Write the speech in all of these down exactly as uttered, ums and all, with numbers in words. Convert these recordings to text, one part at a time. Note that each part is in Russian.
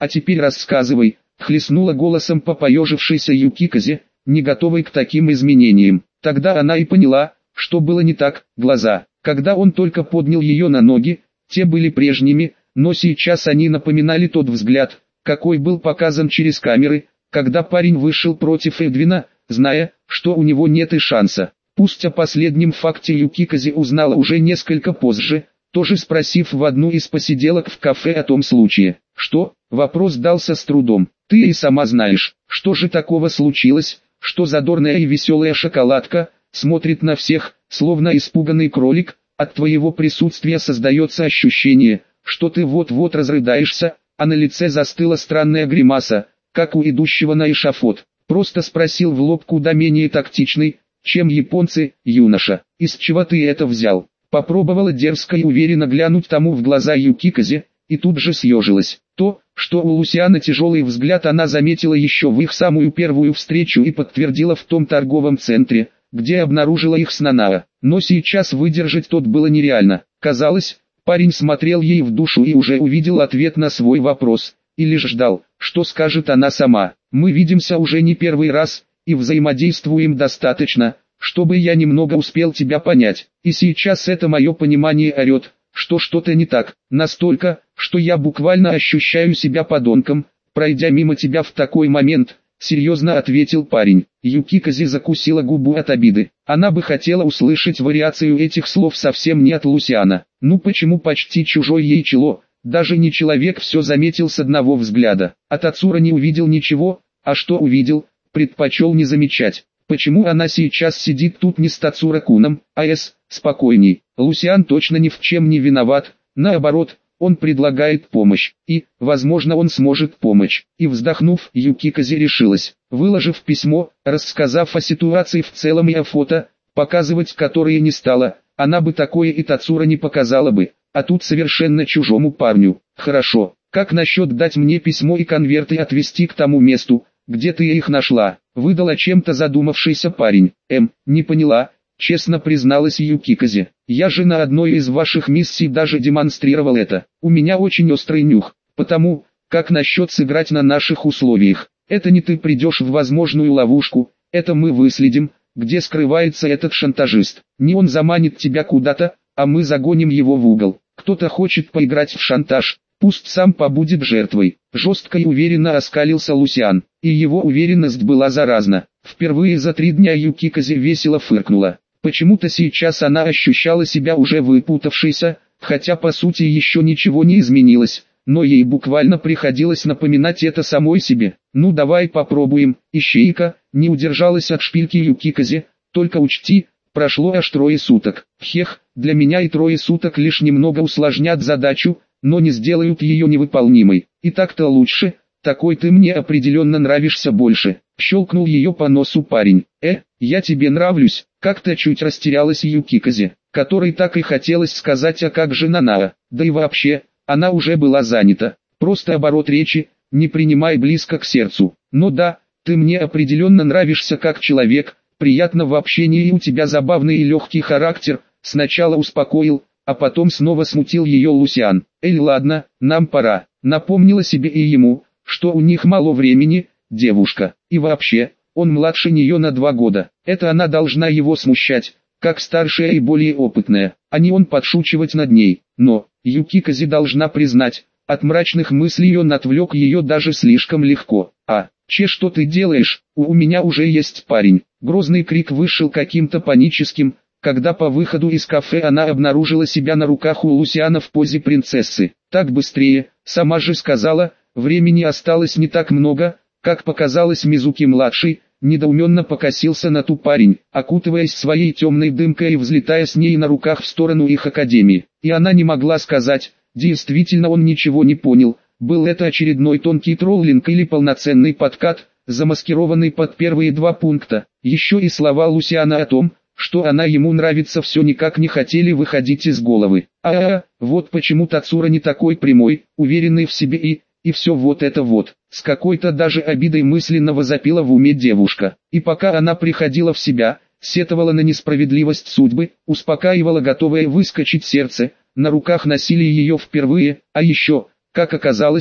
А теперь рассказывай, хлестнула голосом по поежившейся Юкиказе, не готовой к таким изменениям. Тогда она и поняла, что было не так. Глаза, когда он только поднял ее на ноги, те были прежними, но сейчас они напоминали тот взгляд, какой был показан через камеры, когда парень вышел против Эдвина, зная, что у него нет и шанса. Пусть о последнем факте Юкиказе узнала уже несколько позже, тоже спросив в одну из посиделок в кафе о том случае. Что? Вопрос дался с трудом. Ты и сама знаешь, что же такого случилось, что задорная и веселая шоколадка смотрит на всех, словно испуганный кролик. От твоего присутствия создается ощущение, что ты вот-вот разрыдаешься, а на лице застыла странная гримаса, как у идущего на эшафот. Просто спросил в лоб куда менее тактичный, чем японцы, юноша. Из чего ты это взял? Попробовала дерзко и уверенно глянуть тому в глаза Юкиказе, и тут же съежилась. То, что у Лусиана тяжелый взгляд, она заметила еще в их самую первую встречу и подтвердила в том торговом центре, где обнаружила их с Нанао. Но сейчас выдержать тот было нереально. Казалось, парень смотрел ей в душу и уже увидел ответ на свой вопрос, и лишь ждал, что скажет она сама. Мы видимся уже не первый раз, и взаимодействуем достаточно, чтобы я немного успел тебя понять. И сейчас это мое понимание орет, что что-то не так, настолько, что я буквально ощущаю себя подонком, пройдя мимо тебя в такой момент. Серьезно ответил парень. Юкиказе закусила губу от обиды. Она бы хотела услышать вариацию этих слов совсем не от Лусиана. Ну почему почти чужой ей чело, даже не человек, все заметил с одного взгляда. От Ацура не увидел ничего, а что увидел, предпочел не замечать. Почему она сейчас сидит тут не с Тацура-куном, а с, спокойней. Лусиан точно ни в чем не виноват, наоборот. Он предлагает помощь, и, возможно, он сможет помочь. И вздохнув, Юкиказе решилась, выложив письмо, рассказав о ситуации в целом и о фото, показывать которые не стала, она бы такое и Тацура не показала бы, а тут совершенно чужому парню. Хорошо, как насчет дать мне письмо и конверт и отвезти к тому месту, где ты их нашла? Выдал о чем-то задумавшийся парень. Эм, не поняла. Честно призналась Юкиказе, я же на одной из ваших миссий даже демонстрировал это. У меня очень острый нюх, потому, как насчет сыграть на наших условиях. Это не ты придешь в возможную ловушку, это мы выследим, где скрывается этот шантажист. Не он заманит тебя куда-то, а мы загоним его в угол. Кто-то хочет поиграть в шантаж, пусть сам побудет жертвой. Жестко и уверенно оскалился Лусиан, и его уверенность была заразна. Впервые за три дня Юкиказе весело фыркнула. Почему-то сейчас она ощущала себя уже выпутавшейся, хотя по сути еще ничего не изменилось, но ей буквально приходилось напоминать это самой себе. Ну давай попробуем, ищейка, не удержалась от шпильки Юкиказе, только учти, прошло аж трое суток. Хех, для меня и трое суток лишь немного усложнят задачу, но не сделают ее невыполнимой. И так-то лучше, такой ты мне определенно нравишься больше. Щелкнул ее по носу парень. Э, я тебе нравлюсь, как-то чуть растерялась Юкиказе, которой так и хотелось сказать, а как же Нанао, да и вообще, она уже была занята. Просто оборот речи, не принимай близко к сердцу. Но да, ты мне определенно нравишься как человек, приятно в общении и у тебя забавный и легкий характер. Сначала успокоил, а потом снова смутил ее Лусиан. Эй, ладно, нам пора. Напомнила себе и ему, что у них мало времени, девушка. И вообще, он младше нее на два года. Это она должна его смущать, как старшая и более опытная, а не он подшучивать над ней. Но, Юкиказе должна признать, от мрачных мыслей он отвлек ее даже слишком легко. А, че, что ты делаешь, у, у меня уже есть парень. Грозный крик вышел каким-то паническим, когда по выходу из кафе она обнаружила себя на руках у Лусиана в позе принцессы. Так быстрее, сама же сказала, времени осталось не так много. Как показалось Мизуки-младший, недоуменно покосился на ту парень, окутываясь своей темной дымкой и взлетая с ней на руках в сторону их академии. И она не могла сказать, действительно он ничего не понял, был это очередной тонкий троллинг или полноценный подкат, замаскированный под первые два пункта. Еще и слова Лусиана о том, что она ему нравится, все никак не хотели выходить из головы. А-а-а, вот почему Тацура не такой прямой, уверенный в себе и... И все вот это вот, с какой-то даже обидой мысленно возопила в уме девушка. И пока она приходила в себя, сетовала на несправедливость судьбы, успокаивала готовое выскочить сердце, на руках носили ее впервые, а еще, как оказалось,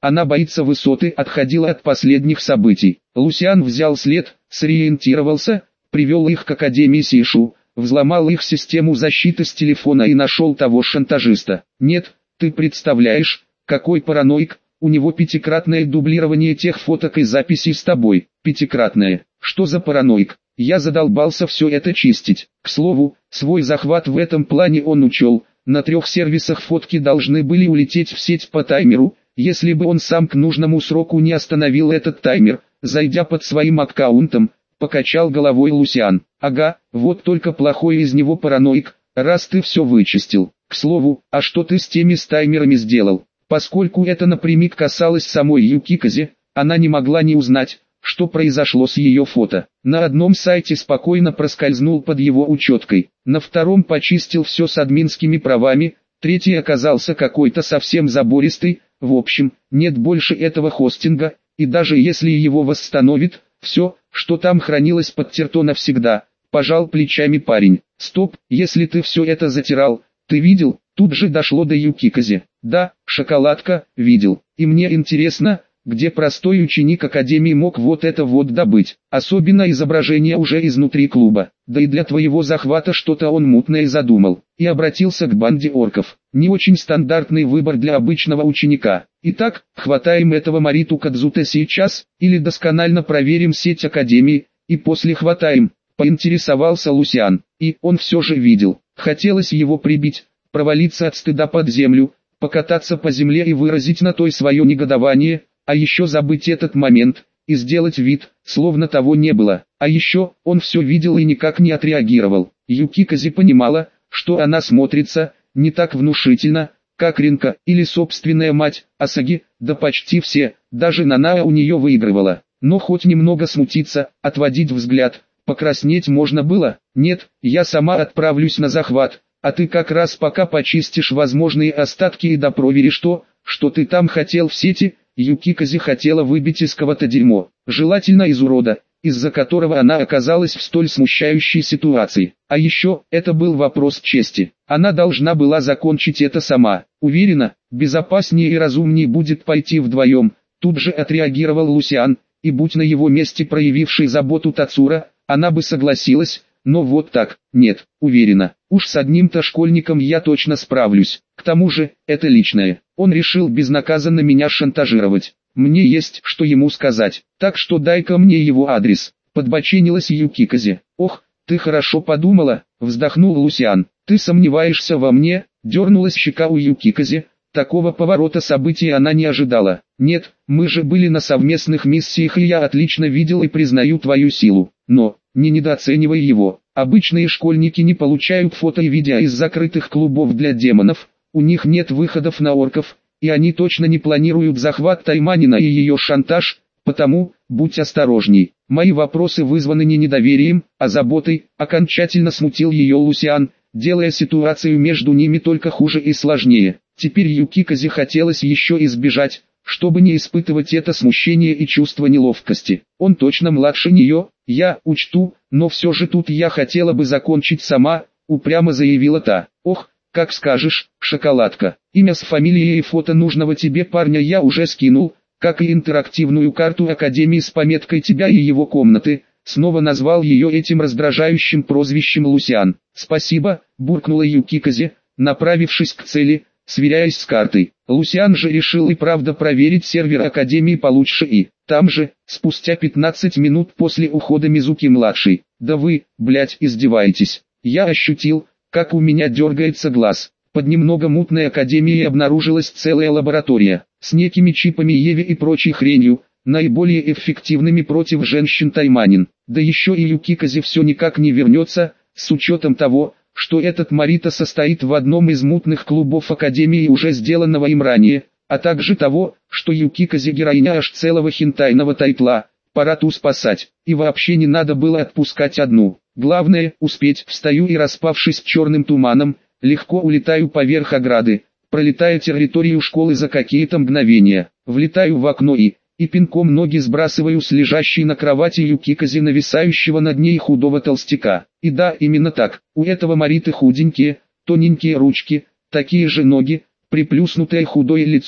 Она боится высоты, отходила от последних событий. Лусиан взял след, сориентировался, привел их к Академии Сишу, взломал их систему защиты с телефона и нашел того шантажиста. Нет, ты представляешь, какой параноик, у него пятикратное дублирование тех фоток и записей с тобой. Пятикратное. Что за параноик? Я задолбался все это чистить. К слову, свой захват в этом плане он учел. На трех сервисах фотки должны были улететь в сеть по таймеру, если бы он сам к нужному сроку не остановил этот таймер, зайдя под своим аккаунтом, покачал головой Лусиан. Ага, вот только плохой из него параноик, раз ты все вычистил. К слову, а что ты с теми с таймерами сделал? Поскольку это напрямик касалось самой Юкиказе, она не могла не узнать, что произошло с ее фото. На одном сайте спокойно проскользнул под его учеткой, на втором почистил все с админскими правами, третий оказался какой-то совсем забористый. В общем, нет больше этого хостинга, и даже если его восстановит, все, что там хранилось, подтерто навсегда. Пожал плечами парень. Стоп, если ты все это затирал, ты видел? Тут же дошло до Юкиказе. Да, шоколадка, видел. И мне интересно, где простой ученик Академии мог вот это вот добыть. Особенно изображение уже изнутри клуба. Да и для твоего захвата что-то он мутное задумал. И обратился к банде орков. Не очень стандартный выбор для обычного ученика. Итак, хватаем этого Мариту Кадзуте сейчас, или досконально проверим сеть Академии, и после хватаем. Поинтересовался Лусиан. И он все же видел. Хотелось его прибить, провалиться от стыда под землю, покататься по земле и выразить на той свое негодование, а еще забыть этот момент, и сделать вид, словно того не было. А еще, он все видел и никак не отреагировал. Юкиказе понимала, что она смотрится, не так внушительно, как Ринка или собственная мать, Асаги, да почти все, даже Нанаа у нее выигрывала. Но хоть немного смутиться, отводить взгляд, покраснеть можно было. Нет, я сама отправлюсь на захват. А ты как раз пока почистишь возможные остатки и допроверишь то, что ты там хотел в сети. Юкиказе хотела выбить из кого-то дерьмо, желательно из урода, из-за которого она оказалась в столь смущающей ситуации. А еще, это был вопрос чести. Она должна была закончить это сама. Уверена, безопаснее и разумнее будет пойти вдвоем. Тут же отреагировал Лусиан, и будь на его месте проявивший заботу Тацура, она бы согласилась. Но вот так, нет, уверена, уж с одним-то школьником я точно справлюсь. К тому же, это личное. Он решил безнаказанно меня шантажировать. Мне есть что ему сказать, так что дай-ка мне его адрес. Подбоченилась Юкиказе. Ох, ты хорошо подумала, вздохнул Лусиан. Ты сомневаешься во мне? Дернулась щека у Юкиказе. Такого поворота событий она не ожидала. Нет, мы же были на совместных миссиях, и я отлично видел и признаю твою силу. Но, не недооценивай его. Обычные школьники не получают фото и видео из закрытых клубов для демонов, у них нет выходов на орков, и они точно не планируют захват Тайманина и ее шантаж, потому, будь осторожней. Мои вопросы вызваны не недоверием, а заботой. Окончательно смутил ее Лусиан, делая ситуацию между ними только хуже и сложнее. Теперь Юкиказе хотелось еще избежать, чтобы не испытывать это смущение и чувство неловкости. Он точно младше нее, я учту, но все же тут я хотела бы закончить сама, упрямо заявила та. Ох, как скажешь, шоколадка. Имя с фамилией и фото нужного тебе парня я уже скинул, как и интерактивную карту Академии с пометкой тебя и его комнаты. Снова назвал ее этим раздражающим прозвищем Лусиан. Спасибо, буркнула Юкиказе, направившись к цели, сверяясь с картой. Лусиан же решил и правда проверить сервер Академии получше, и там же, спустя пятнадцать минут после ухода Мизуки-младший. Да вы, блять, издеваетесь. Я ощутил, как у меня дергается глаз. Под немного мутной Академией обнаружилась целая лаборатория, с некими чипами Еви и прочей хренью, наиболее эффективными против женщин Тайманин. Да еще и Юкиказе все никак не вернется, с учетом того, что этот Марита состоит в одном из мутных клубов Академии уже сделанного им ранее, а также того, что Юкиказе героиня аж целого хентайного тайтла. Пора ту спасать, и вообще не надо было отпускать одну. Главное, успеть. Встаю и, распавшись черным туманом, легко улетаю поверх ограды, пролетая территорию школы за какие-то мгновения. Влетаю в окно и, и пинком ноги сбрасываю с лежащей на кровати Юкиказе нависающего над ней худого толстяка. И да, именно так, у этого Мариты худенькие, тоненькие ручки, такие же ноги, приплюснутое худое лицо,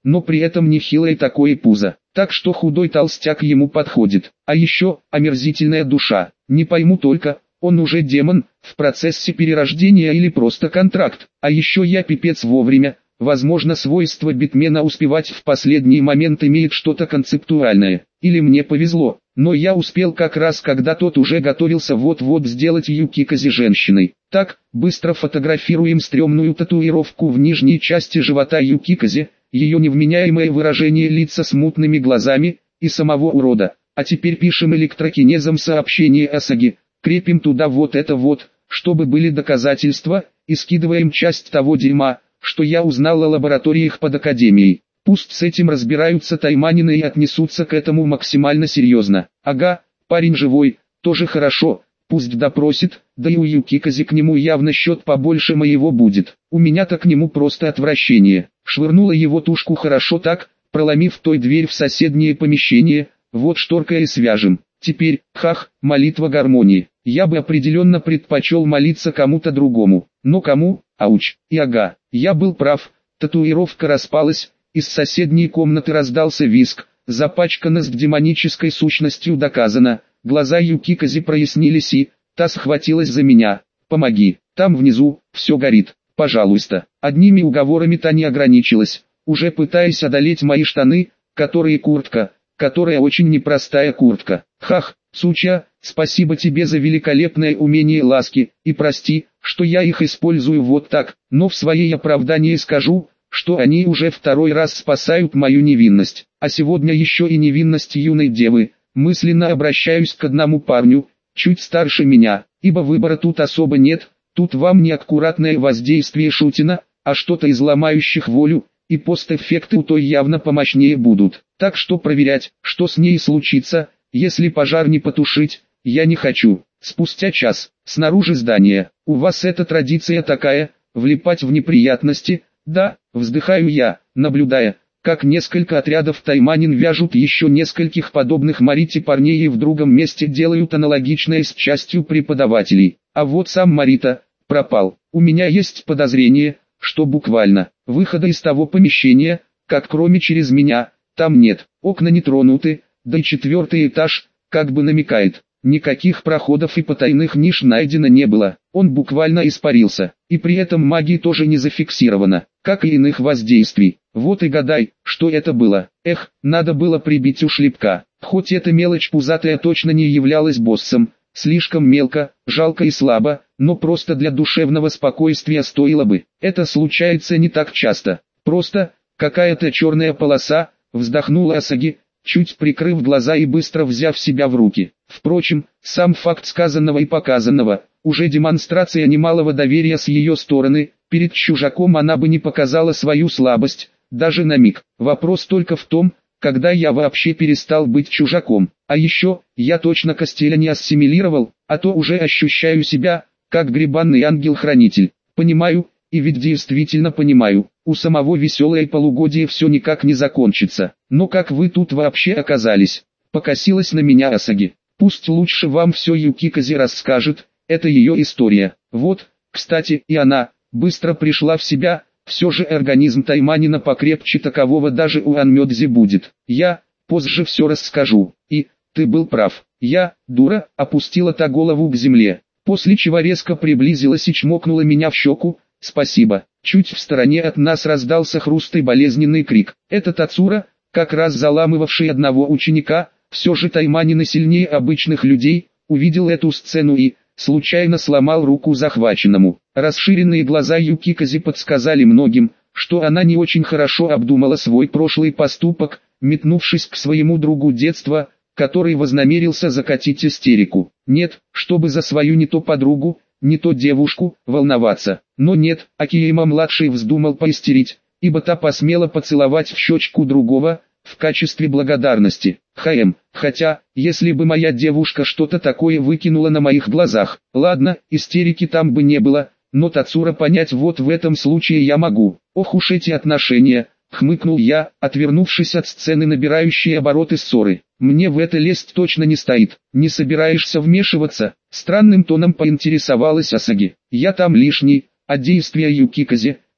но при этом нехилое такое пузо. Так что худой толстяк ему подходит. А еще, омерзительная душа. Не пойму только, он уже демон, в процессе перерождения или просто контракт. А еще я пипец вовремя. Возможно, свойство битмена успевать в последний момент имеет что-то концептуальное. Или мне повезло, но я успел как раз когда тот уже готовился вот-вот сделать Юкиказе женщиной. Так, быстро фотографируем стрёмную татуировку в нижней части живота Юкиказе, ее невменяемое выражение лица с мутными глазами, и самого урода. А теперь пишем электрокинезом сообщение Асаги, крепим туда вот это вот, чтобы были доказательства, и скидываем часть того дерьма, что я узнал о лабораториях под Академией. Пусть с этим разбираются тайманины и отнесутся к этому максимально серьезно. Ага, парень живой, тоже хорошо, пусть допросит, да и у Юкиказе к нему явно счет побольше моего будет. У меня-то к нему просто отвращение. Швырнула его тушку хорошо так, проломив той дверь в соседнее помещение, вот шторкой и свяжем. Теперь, хах, молитва гармонии. Я бы определенно предпочел молиться кому-то другому. Но кому? Ауч. И ага, я был прав, татуировка распалась, из соседней комнаты раздался визг, запачканность демонической сущностью доказана, глаза Юкиказе прояснились и, та схватилась за меня. Помоги, там внизу, все горит, пожалуйста. Одними уговорами та не ограничилась, уже пытаясь одолеть мои штаны, которые куртка, которая очень непростая куртка. Хах, суча, спасибо тебе за великолепное умение ласки, и прости, что я их использую вот так, но в своей оправдании скажу, что они уже второй раз спасают мою невинность, а сегодня еще и невинность юной девы. Мысленно обращаюсь к одному парню, чуть старше меня, ибо выбора тут особо нет, тут вам не аккуратное воздействие Шутина, а что-то из ломающих волю, и постэффекты у той явно помощнее будут. Так что проверять, что с ней случится, если пожар не потушить, я не хочу. Спустя час, снаружи здания, у вас эта традиция такая, влипать в неприятности, да, вздыхаю я, наблюдая, как несколько отрядов тайманин вяжут еще нескольких подобных Марите парней и в другом месте делают аналогичное с частью преподавателей. А вот сам Марита пропал. У меня есть подозрение, что буквально выхода из того помещения, как кроме через меня, там нет, окна не тронуты, да и четвертый этаж, как бы намекает. Никаких проходов и потайных ниш найдено не было, он буквально испарился, и при этом магии тоже не зафиксировано, как и иных воздействий. Вот и гадай, что это было. Эх, надо было прибить у шлепка, хоть эта мелочь пузатая точно не являлась боссом, слишком мелко, жалко и слабо, но просто для душевного спокойствия стоило бы. Это случается не так часто, просто, какая-то черная полоса, вздохнула Асаги, чуть прикрыв глаза и быстро взяв себя в руки. Впрочем, сам факт сказанного и показанного, уже демонстрация немалого доверия с ее стороны, перед чужаком она бы не показала свою слабость, даже на миг. Вопрос только в том, когда я вообще перестал быть чужаком. А еще, я точно Костеля не ассимилировал, а то уже ощущаю себя, как гребанный ангел-хранитель. Понимаю, и ведь действительно понимаю, у самого веселое полугодие все никак не закончится. Но как вы тут вообще оказались? Покосилась на меня Асаги. Пусть лучше вам все Юкиказе расскажет, это ее история. Вот, кстати, и она, быстро пришла в себя, все же организм тайманина покрепче такового даже у Анмёдзи будет. Я, позже все расскажу, и, ты был прав, я, дура, опустила та голову к земле, после чего резко приблизилась и чмокнула меня в щеку. Спасибо. Чуть в стороне от нас раздался хруст и болезненный крик. Этот Ацура, как раз заламывавший одного ученика, все же тайманин сильнее обычных людей, увидел эту сцену и, случайно сломал руку захваченному. Расширенные глаза Юкиказе подсказали многим, что она не очень хорошо обдумала свой прошлый поступок, метнувшись к своему другу детства, который вознамерился закатить истерику. Нет, чтобы за свою не то подругу, не то девушку, волноваться. Но нет, Акиема-младший вздумал поистерить, ибо та посмела поцеловать в щечку другого, в качестве благодарности. Хм, хотя, если бы моя девушка что-то такое выкинула на моих глазах, ладно, истерики там бы не было, но Тацура понять вот в этом случае я могу. Ох уж эти отношения, хмыкнул я, отвернувшись от сцены набирающей обороты ссоры. Мне в это лезть точно не стоит. Не собираешься вмешиваться? Странным тоном поинтересовалась Асаги. Я там лишний, а действия Юкиказе,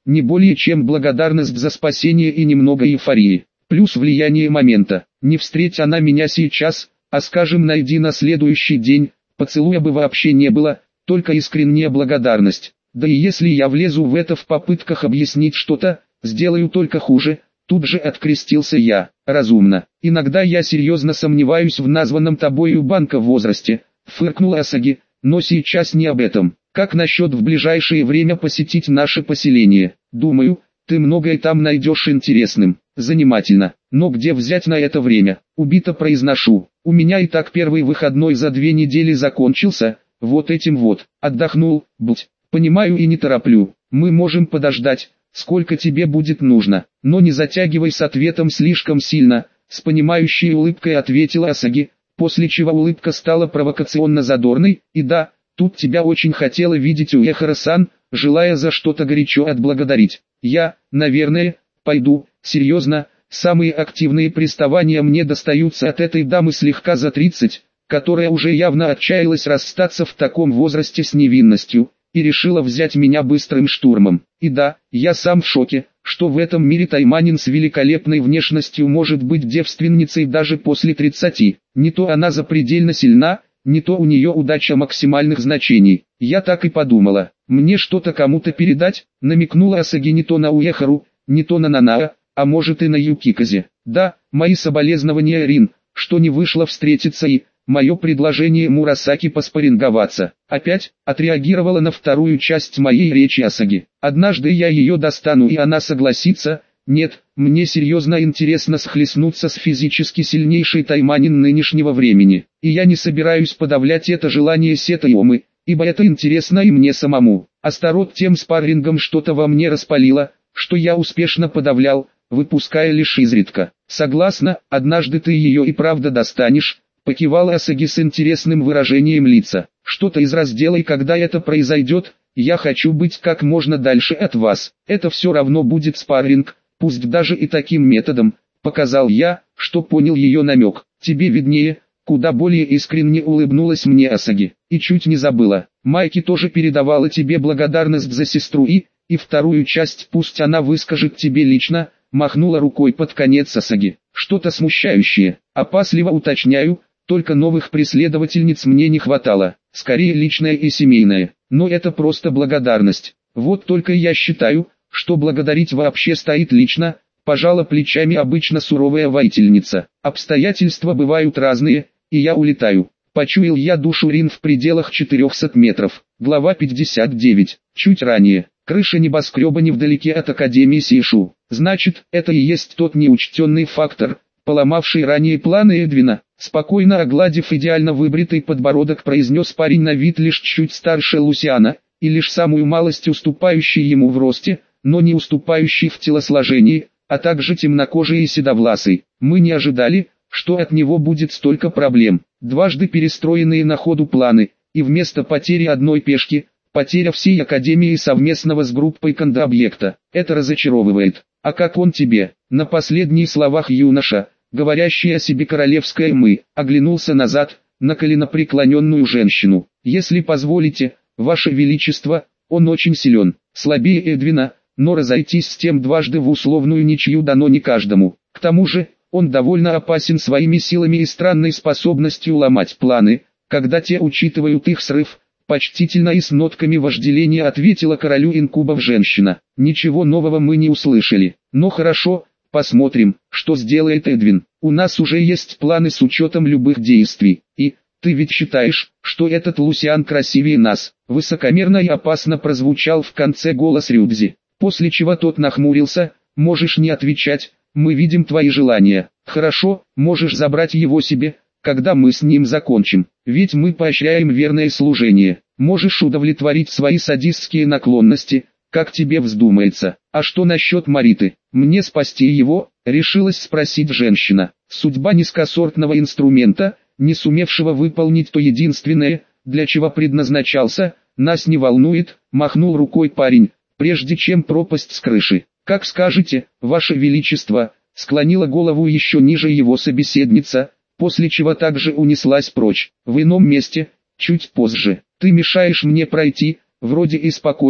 не более чем благодарность за спасение и немного эйфории, плюс влияние момента. Не встреть она меня сейчас, а скажем найди на следующий день, поцелуя бы вообще не было, только искренняя благодарность. Да и если я влезу в это в попытках объяснить что-то, сделаю только хуже. Тут же открестился я. Разумно. Иногда я серьезно сомневаюсь в названном тобою банка возрасте, фыркнул Асаги, но сейчас не об этом. Как насчет в ближайшее время посетить наше поселение? Думаю, ты многое там найдешь интересным. Занимательно. Но где взять на это время? Убито произношу. У меня и так первый выходной за две недели закончился, вот этим вот. Отдохнул, будь. Понимаю и не тороплю. Мы можем подождать. Сколько тебе будет нужно, но не затягивай с ответом слишком сильно, с понимающей улыбкой ответила Асаги, после чего улыбка стала провокационно задорной, и да, тут тебя очень хотела видеть Уэхара-сан, желая за что-то горячо отблагодарить. Я, наверное, пойду, серьезно, самые активные приставания мне достаются от этой дамы слегка за тридцать, которая уже явно отчаялась расстаться в таком возрасте с невинностью и решила взять меня быстрым штурмом. И да, я сам в шоке, что в этом мире тайманин с великолепной внешностью может быть девственницей даже после тридцати. Не то она запредельно сильна, не то у нее удача максимальных значений. Я так и подумала. Мне что-то кому-то передать, намекнула Асаги не то на Уэхару, не то на Нанаа, а может и на Юкиказе. Да, мои соболезнования Рин, что не вышло встретиться и... Мое предложение Мурасаки поспарринговаться. Опять, отреагировала на вторую часть моей речи Асаги. Однажды я ее достану и она согласится. Нет, мне серьезно интересно схлестнуться с физически сильнейшей тайманин нынешнего времени. И я не собираюсь подавлять это желание Сетайомы, ибо это интересно и мне самому. Астарот тем спаррингом что-то во мне распалило, что я успешно подавлял, выпуская лишь изредка. Согласна, однажды ты ее и правда достанешь. Покивала Асаги с интересным выражением лица. Что-то из раздела «И когда это произойдет, я хочу быть как можно дальше от вас». Это все равно будет спарринг, пусть даже и таким методом. Показал я, что понял ее намек. Тебе виднее, куда более искренне улыбнулась мне Асаги. И чуть не забыла. Майки тоже передавала тебе благодарность за сестру и, и вторую часть пусть она выскажет тебе лично, махнула рукой под конец Асаги. Что-то смущающее. Опасливо уточняю. Только новых преследовательниц мне не хватало, скорее личное и семейное, но это просто благодарность. Вот только я считаю, что благодарить вообще стоит лично, пожала плечами обычно суровая воительница. Обстоятельства бывают разные, и я улетаю. Почуял я душу Рин в пределах четырехсот метров. Глава пятьдесят девять. Чуть ранее. Крыша небоскреба невдалеке от Академии Сейшу. Значит, это и есть тот неучтенный фактор, поломавший ранее планы Эдвина. Спокойно огладив идеально выбритый подбородок, произнес парень на вид лишь чуть старше Лусиана, и лишь самую малость уступающий ему в росте, но не уступающий в телосложении, а также темнокожий и седовласый. Мы не ожидали, что от него будет столько проблем. Дважды перестроенные на ходу планы, и вместо потери одной пешки, потеря всей Академии совместного с группой конда-объекта. Это разочаровывает. А как он тебе? На последних словах юноша, говорящий о себе королевское «мы», оглянулся назад, на коленопреклоненную женщину. «Если позволите, ваше величество, он очень силен, слабее Эдвина, но разойтись с тем дважды в условную ничью дано не каждому. К тому же, он довольно опасен своими силами и странной способностью ломать планы, когда те учитывают их срыв». Почтительно и с нотками вожделения ответила королю инкубов женщина. «Ничего нового мы не услышали, но хорошо». Посмотрим, что сделает Эдвин. У нас уже есть планы с учетом любых действий. И, ты ведь считаешь, что этот Лусиан красивее нас? Высокомерно и опасно прозвучал в конце голос Рюдзи. После чего тот нахмурился. Можешь не отвечать, мы видим твои желания. Хорошо, можешь забрать его себе, когда мы с ним закончим. Ведь мы поощряем верное служение. Можешь удовлетворить свои садистские наклонности, как тебе вздумается. А что насчет Мариты? Мне спасти его, решилась спросить женщина. Судьба низкосортного инструмента, не сумевшего выполнить то единственное, для чего предназначался, нас не волнует, махнул рукой парень, прежде чем пропасть с крыши. Как скажете, ваше величество, склонила голову еще ниже его собеседница, после чего также унеслась прочь. В ином месте, чуть позже. Ты мешаешь мне пройти, вроде и спокойно,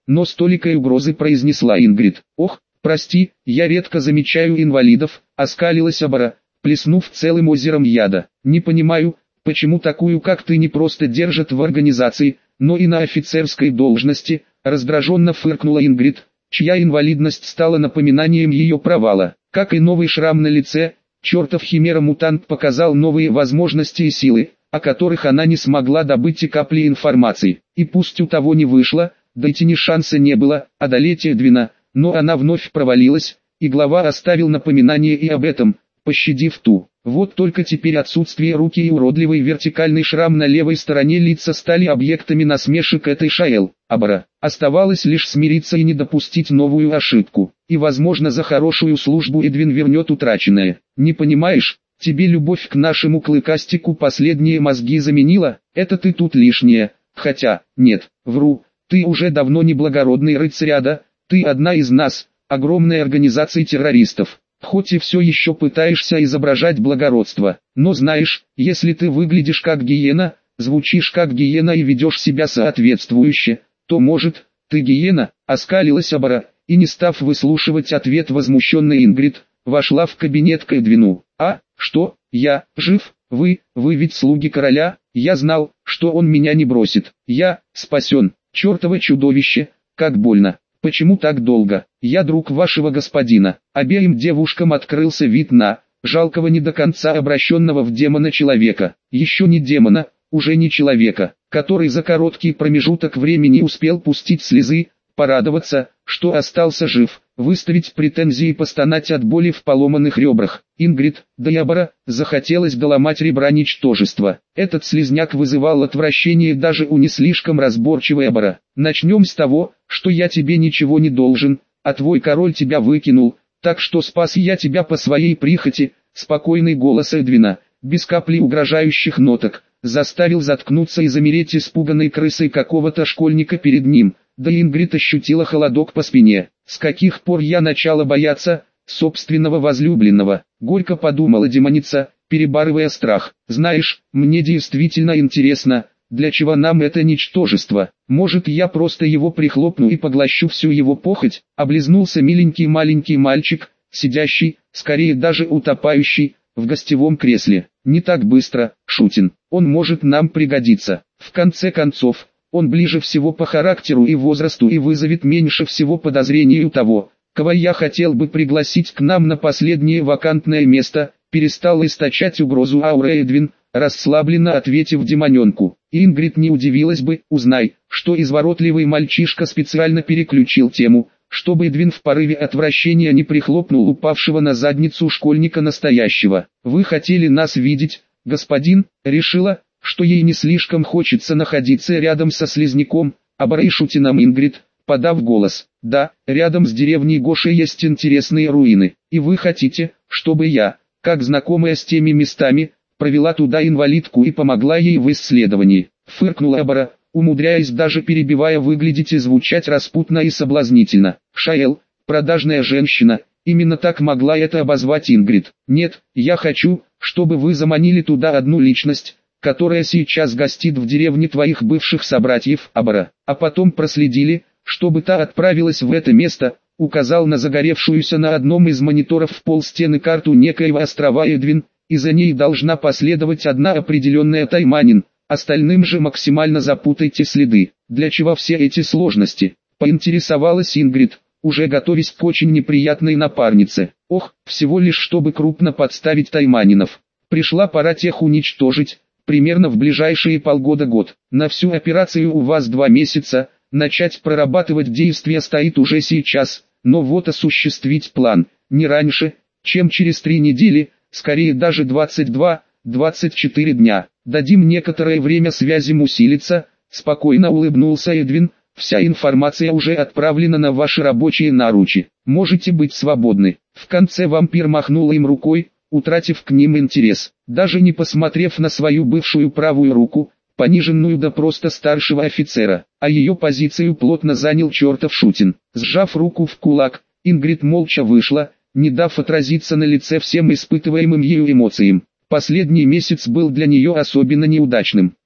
но с толикой угрозы произнесла Ингрид. «Ох, прости, я редко замечаю инвалидов», — оскалилась Абара, плеснув целым озером яда. «Не понимаю, почему такую, как ты, не просто держат в организации, но и на офицерской должности», — раздраженно фыркнула Ингрид, чья инвалидность стала напоминанием ее провала. Как и новый шрам на лице, чертов химера-мутант показал новые возможности и силы, о которых она не смогла добыть и капли информации. И пусть у того не вышло, да и тени шанса не было одолеть Эдвина, но она вновь провалилась, и глава оставил напоминание и об этом, пощадив ту. Вот только теперь отсутствие руки и уродливый вертикальный шрам на левой стороне лица стали объектами насмешек этой Шаэл. Абара. Оставалось лишь смириться и не допустить новую ошибку. И возможно, за хорошую службу Эдвин вернет утраченное. Не понимаешь? Тебе любовь к нашему клыкастику последние мозги заменила? Это ты тут лишнее. Хотя, нет, вру. Ты уже давно не благородный рыцарь ада. Ты одна из нас, огромной организации террористов. Хоть и все еще пытаешься изображать благородство, но знаешь, если ты выглядишь как гиена, звучишь как гиена и ведешь себя соответствующе, то может, ты гиена, оскалилась Абара, и не став выслушивать ответ возмущенной Ингрид, вошла в кабинет к Эдвину. «А, что, я, жив? Вы, вы ведь слуги короля? Я знал, что он меня не бросит. Я, спасен, чертово чудовище, как больно. Почему так долго? Я друг вашего господина». Обеим девушкам открылся вид на жалкого не до конца обращенного в демона человека. Еще не демона, уже не человека, который за короткий промежуток времени успел пустить слезы, порадоваться, что остался жив, выставить претензии и постонать от боли в поломанных ребрах. Ингрид, да и Абара, захотелось доломать ребра ничтожества. Этот слизняк вызывал отвращение даже у не слишком разборчивой Абара. «Начнем с того, что я тебе ничего не должен, а твой король тебя выкинул, так что спас я тебя по своей прихоти». Спокойный голос Эдвина, без капли угрожающих ноток, заставил заткнуться и замереть испуганной крысой какого-то школьника перед ним. Да Ингрид ощутила холодок по спине. «С каких пор я начала бояться собственного возлюбленного?» Горько подумала демоница, перебарывая страх. «Знаешь, мне действительно интересно, для чего нам это ничтожество? Может, я просто его прихлопну и поглощу всю его похоть?» Облизнулся миленький маленький мальчик, сидящий, скорее даже утопающий, в гостевом кресле. «Не так быстро, Шутин, он может нам пригодиться. В конце концов, он ближе всего по характеру и возрасту и вызовет меньше всего подозрений у того, кого я хотел бы пригласить к нам на последнее вакантное место», перестал источать угрозу аура Эдвин, расслабленно ответив демоненку. Ингрид не удивилась бы, узнай, что изворотливый мальчишка специально переключил тему, чтобы Эдвин в порыве отвращения не прихлопнул упавшего на задницу школьника настоящего. «Вы хотели нас видеть, господин?» Решила, что ей не слишком хочется находиться рядом со слизняком, Абарой Шутином. Ингрид, подав голос: «Да, рядом с деревней Гоши есть интересные руины, и вы хотите, чтобы я, как знакомая с теми местами, провела туда инвалидку и помогла ей в исследовании?» Фыркнула Абара, умудряясь даже перебивая выглядеть и звучать распутно и соблазнительно. «Шаэл, продажная женщина», именно так могла это обозвать Ингрид. «Нет, я хочу, чтобы вы заманили туда одну личность, которая сейчас гостит в деревне твоих бывших собратьев, Абара, а потом проследили, чтобы та отправилась в это место», указал на загоревшуюся на одном из мониторов в полстены карту некоего острова Эдвин, «и за ней должна последовать одна определенная Тайманин, остальным же максимально запутайте следы». «Для чего все эти сложности?» поинтересовалась Ингрид, уже готовясь к очень неприятной напарнице. «Ох, всего лишь чтобы крупно подставить Тайманинов. Пришла пора тех уничтожить, примерно в ближайшие полгода-год. На всю операцию у вас два месяца, начать прорабатывать действия стоит уже сейчас, но вот осуществить план, не раньше, чем через три недели, скорее даже двадцать два — двадцать четыре дня. Дадим некоторое время связям усилиться», спокойно улыбнулся Эдвин. «Вся информация уже отправлена на ваши рабочие наручи. Можете быть свободны». В конце вампир махнул им рукой, утратив к ним интерес. Даже не посмотрев на свою бывшую правую руку, пониженную до просто старшего офицера, а ее позицию плотно занял чертов Шутин. Сжав руку в кулак, Ингрид молча вышла, не дав отразиться на лице всем испытываемым ею эмоциям. Последний месяц был для нее особенно неудачным.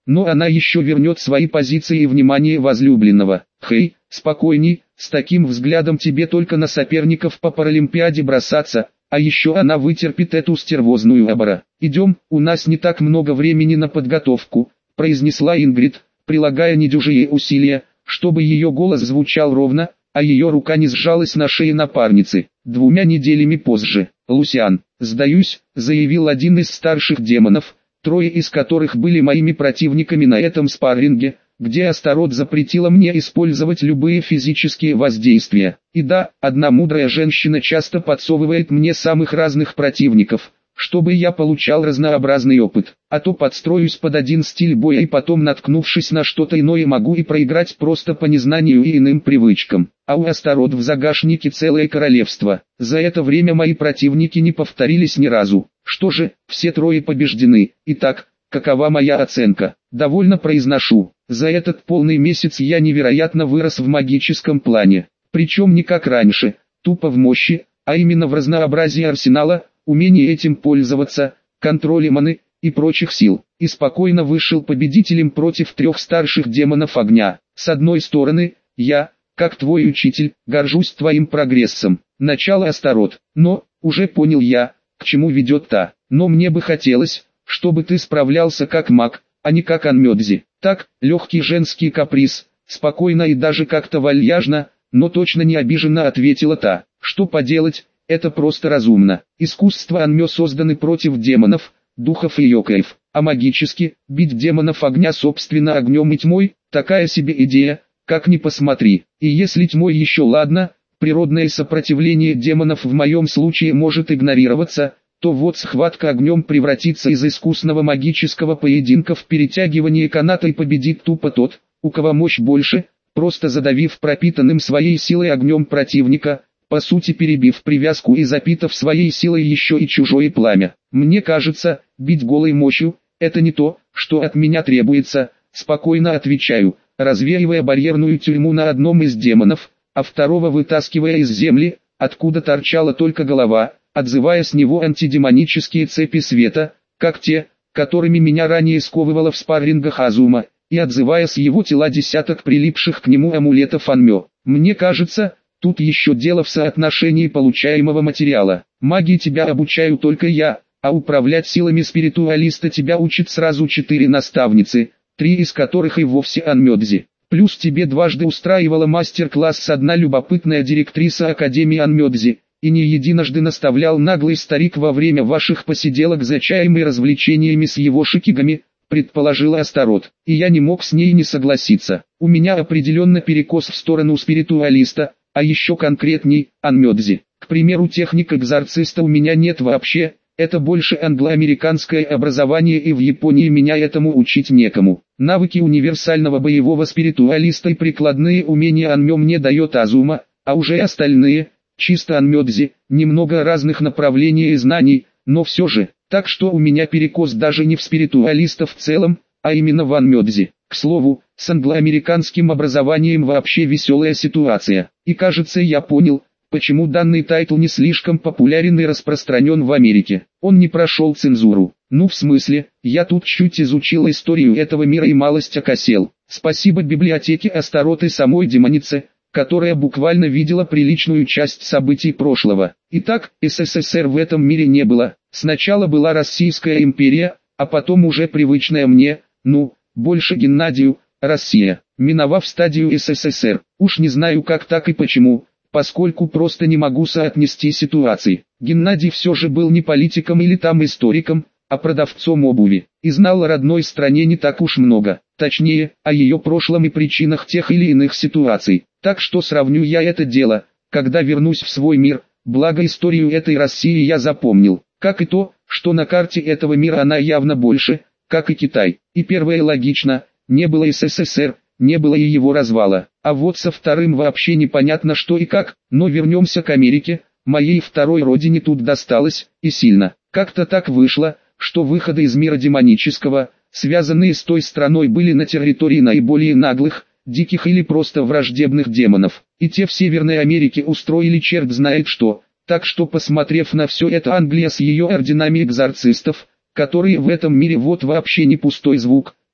но она еще вернет свои позиции и внимание возлюбленного. Хей, спокойней, с таким взглядом тебе только на соперников по Паралимпиаде бросаться, а еще она вытерпит эту стервозную обора. «Идем, у нас не так много времени на подготовку», — произнесла Ингрид, прилагая недюжие усилия, чтобы ее голос звучал ровно, а ее рука не сжалась на шее напарницы. Двумя неделями позже, «Лусиан, сдаюсь», — заявил один из старших демонов, трое из которых были моими противниками на этом спарринге, где Астарот запретила мне использовать любые физические воздействия. И да, одна мудрая женщина часто подсовывает мне самых разных противников, чтобы я получал разнообразный опыт, а то подстроюсь под один стиль боя и потом, наткнувшись на что-то иное, могу и проиграть просто по незнанию и иным привычкам. А у Астарот в загашнике целое королевство. За это время мои противники не повторились ни разу. Что же, все трое побеждены. Итак, какова моя оценка? Довольно произношу. За этот полный месяц я невероятно вырос в магическом плане. Причем не как раньше, тупо в мощи, а именно в разнообразии арсенала, умении этим пользоваться, контроле маны и прочих сил. И спокойно вышел победителем против трех старших демонов огня. С одной стороны, я, как твой учитель, горжусь твоим прогрессом. Начало Астарот. Но, уже понял я, к чему ведет та. Но мне бы хотелось, чтобы ты справлялся как маг, а не как Анмёдзи. Так, легкий женский каприз, спокойно и даже как-то вальяжно, но точно не обиженно ответила та. Что поделать, это просто разумно. Искусства Анмё созданы против демонов, духов и йокаев, а магически, бить демонов огня собственно огнем и тьмой, такая себе идея, как ни посмотри. И если тьмой еще ладно, природное сопротивление демонов в моем случае может игнорироваться, то вот схватка огнем превратится из искусного магического поединка в перетягивание каната и победит тупо тот, у кого мощь больше, просто задавив пропитанным своей силой огнем противника, по сути перебив привязку и запитав своей силой еще и чужое пламя. Мне кажется, бить голой мощью – это не то, что от меня требуется, спокойно отвечаю, развеивая барьерную тюрьму на одном из демонов, а второго вытаскивая из земли, откуда торчала только голова, отзывая с него антидемонические цепи света, как те, которыми меня ранее сковывало в спаррингах Азума, и отзывая с его тела десяток прилипших к нему амулетов Анмё. Мне кажется, тут еще дело в соотношении получаемого материала. Магии тебя обучаю только я, а управлять силами спиритуалиста тебя учат сразу четыре наставницы, три из которых и вовсе Анмёдзи. Плюс тебе дважды устраивала мастер-класс одна любопытная директриса Академии Анмёдзи, и не единожды наставлял наглый старик во время ваших посиделок за чаем и развлечениями с его шикигами, предположила Астарот. И я не мог с ней не согласиться. У меня определенно перекос в сторону спиритуалиста, а еще конкретней, Анмёдзи. К примеру, техник экзорциста у меня нет вообще, это больше англоамериканское образование, и в Японии меня этому учить некому. Навыки универсального боевого спиритуалиста и прикладные умения Анмё мне дает Азума, а уже остальные, чисто Анмёдзи, немного разных направлений и знаний, но все же, так что у меня перекос даже не в спиритуалиста в целом, а именно в Анмёдзи. К слову, с англоамериканским образованием вообще веселая ситуация, и кажется я понял, почему данный тайтл не слишком популярен и распространен в Америке. Он не прошел цензуру. Ну в смысле, я тут чуть изучил историю этого мира и малость окосел. Спасибо библиотеке Астарот и самой демонице, которая буквально видела приличную часть событий прошлого. Итак, СССР в этом мире не было. Сначала была Российская империя, а потом уже привычная мне, ну, больше Геннадию, Россия. Миновав стадию СССР, уж не знаю как так и почему, поскольку просто не могу соотнести ситуации. Геннадий все же был не политиком или там историком, а продавцом обуви, и знал о родной стране не так уж много, точнее, о ее прошлом и причинах тех или иных ситуаций. Так что сравню я это дело, когда вернусь в свой мир, благо историю этой России я запомнил, как и то, что на карте этого мира она явно больше, как и Китай. И первое логично, не было СССР, не было и его развала, а вот со вторым вообще непонятно что и как, но вернемся к Америке, моей второй родине тут досталось, и сильно. Как-то так вышло, что выходы из мира демонического, связанные с той страной, были на территории наиболее наглых, диких или просто враждебных демонов, и те в Северной Америке устроили черт знает что, так что посмотрев на все это, Англия с ее орденами экзорцистов, которые в этом мире вот вообще не пустой звук,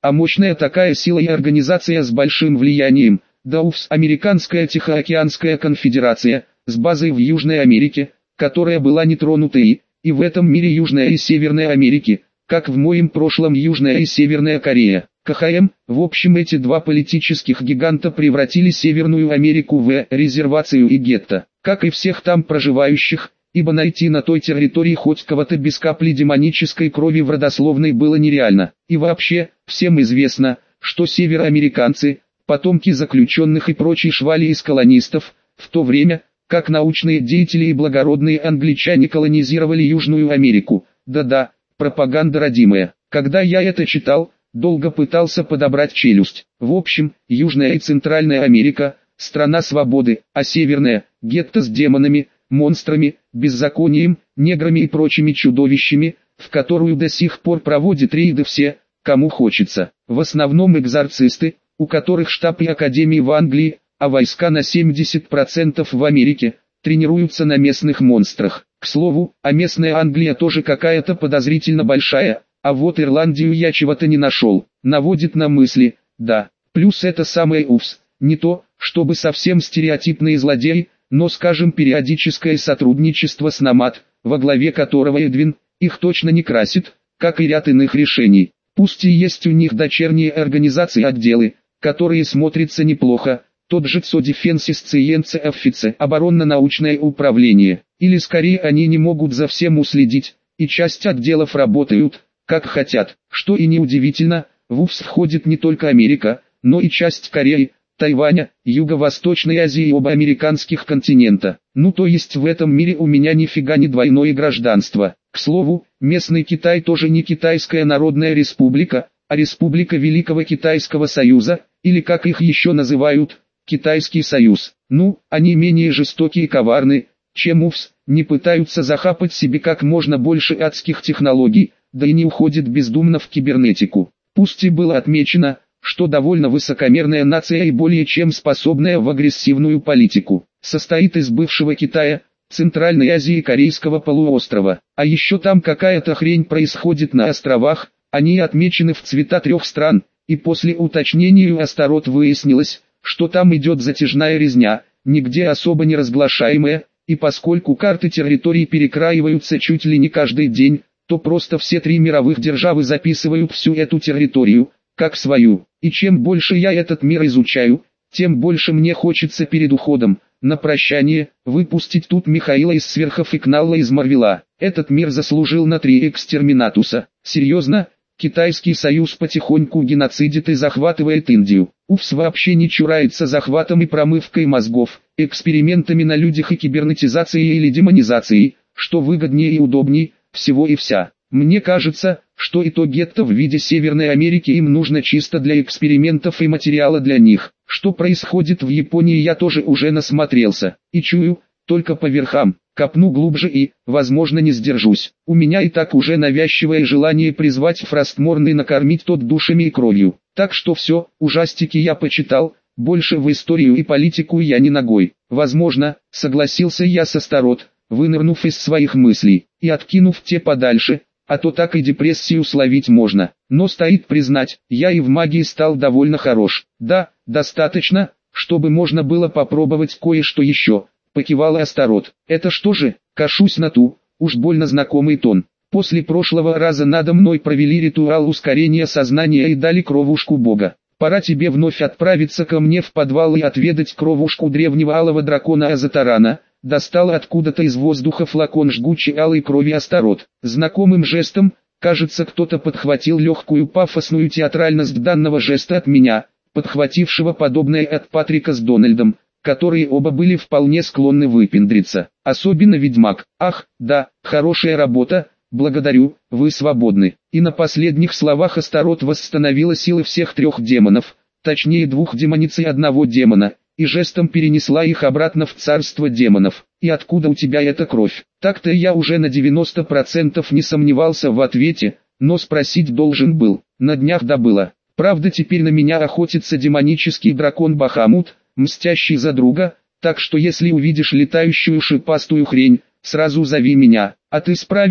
а мощная такая сила и организация с большим влиянием, даувс, Американская Тихоокеанская конфедерация, с базой в Южной Америке, которая была не тронута и, и в этом мире Южная и Северная Америки, как в моем прошлом Южная и Северная Корея. КХМ, в общем эти два политических гиганта превратили Северную Америку в резервацию и гетто, как и всех там проживающих, ибо найти на той территории хоть кого-то без капли демонической крови в родословной было нереально. И вообще, всем известно, что североамериканцы, потомки заключенных и прочей швали из колонистов, в то время, как научные деятели и благородные англичане колонизировали Южную Америку. Да-да, пропаганда родимая. Когда я это читал, долго пытался подобрать челюсть. В общем, Южная и Центральная Америка – страна свободы, а Северная – гетто с демонами, монстрами, беззаконием, неграми и прочими чудовищами, в которую до сих пор проводят рейды все, кому хочется. В основном экзорцисты, у которых штаб и академии в Англии, а войска на семьдесят процентов в Америке, тренируются на местных монстрах. К слову, а местная Англия тоже какая-то подозрительно большая, а вот Ирландию я чего-то не нашел. Наводит на мысли, да. Плюс это самое УФС, не то, чтобы совсем стереотипные злодеи, но скажем периодическое сотрудничество с Номад, во главе которого Эдвин, их точно не красит, как и ряд иных решений. Пусть и есть у них дочерние организации отделы, которые смотрятся неплохо, тот же ЦО Defense Science Office, оборонно-научное управление, или скорее они не могут за всем уследить, и часть отделов работают, как хотят, что и неудивительно, в УФС входит не только Америка, но и часть Кореи, Тайваня, Юго-Восточной Азии и оба американских континента. Ну то есть в этом мире у меня нифига не двойное гражданство. К слову, местный Китай тоже не Китайская Народная Республика, а Республика Великого Китайского Союза, или как их еще называют, Китайский Союз. Ну, они менее жестоки и коварны, чем УФС, не пытаются захапать себе как можно больше адских технологий, да и не уходят бездумно в кибернетику. Пусть и было отмечено, что довольно высокомерная нация и более чем способная в агрессивную политику, состоит из бывшего Китая, Центральной Азии и Корейского полуострова. А еще там какая-то хрень происходит на островах, они отмечены в цвета трех стран, и после уточнения у Астарот выяснилось, что там идет затяжная резня, нигде особо не разглашаемая, и поскольку карты территорий перекраиваются чуть ли не каждый день, то просто все три мировых державы записывают всю эту территорию, как свою. И чем больше я этот мир изучаю, тем больше мне хочется перед уходом, на прощание, выпустить тут Михаила из Сверхов и Кналла из Марвела. Этот мир заслужил на три экстерминатуса. Серьезно, Китайский Союз потихоньку геноцидит и захватывает Индию. УФС вообще не чурается захватом и промывкой мозгов, экспериментами на людях и кибернетизацией или демонизацией, что выгоднее и удобней, всего и вся. Мне кажется, что и то гетто в виде Северной Америки им нужно чисто для экспериментов и материала для них. Что происходит в Японии я тоже уже насмотрелся, и чую, только по верхам, копну глубже и, возможно, не сдержусь. У меня и так уже навязчивое желание призвать Фростморн и накормить тот душами и кровью. Так что все, ужастики я почитал, больше в историю и политику я не ногой. Возможно, согласился я с Астарот, вынырнув из своих мыслей, и откинув те подальше, а то так и депрессию словить можно. Но стоит признать, я и в магии стал довольно хорош. Да, достаточно, чтобы можно было попробовать кое-что еще. Покивала Астарот. Это что же, кашусь на ту, уж больно знакомый тон. После прошлого раза надо мной провели ритуал ускорения сознания и дали кровушку бога. Пора тебе вновь отправиться ко мне в подвал и отведать кровушку древнего алого дракона Азатарана. Достала откуда-то из воздуха флакон жгучей алой крови Астарот. Знакомым жестом, кажется, кто-то подхватил легкую пафосную театральность данного жеста от меня, подхватившего подобное от Патрика с Дональдом, которые оба были вполне склонны выпендриться. Особенно ведьмак. Ах, да, хорошая работа, благодарю, вы свободны. И на последних словах Астарот восстановила силы всех трех демонов, точнее двух демониц и одного демона, и жестом перенесла их обратно в царство демонов. И откуда у тебя эта кровь? Так-то я уже на девяносто процентов не сомневался в ответе, но спросить должен был. На днях добыла. Правда, теперь на меня охотится демонический дракон Бахамут, мстящий за друга, так что если увидишь летающую шипастую хрень, сразу зови меня. А ты справишься?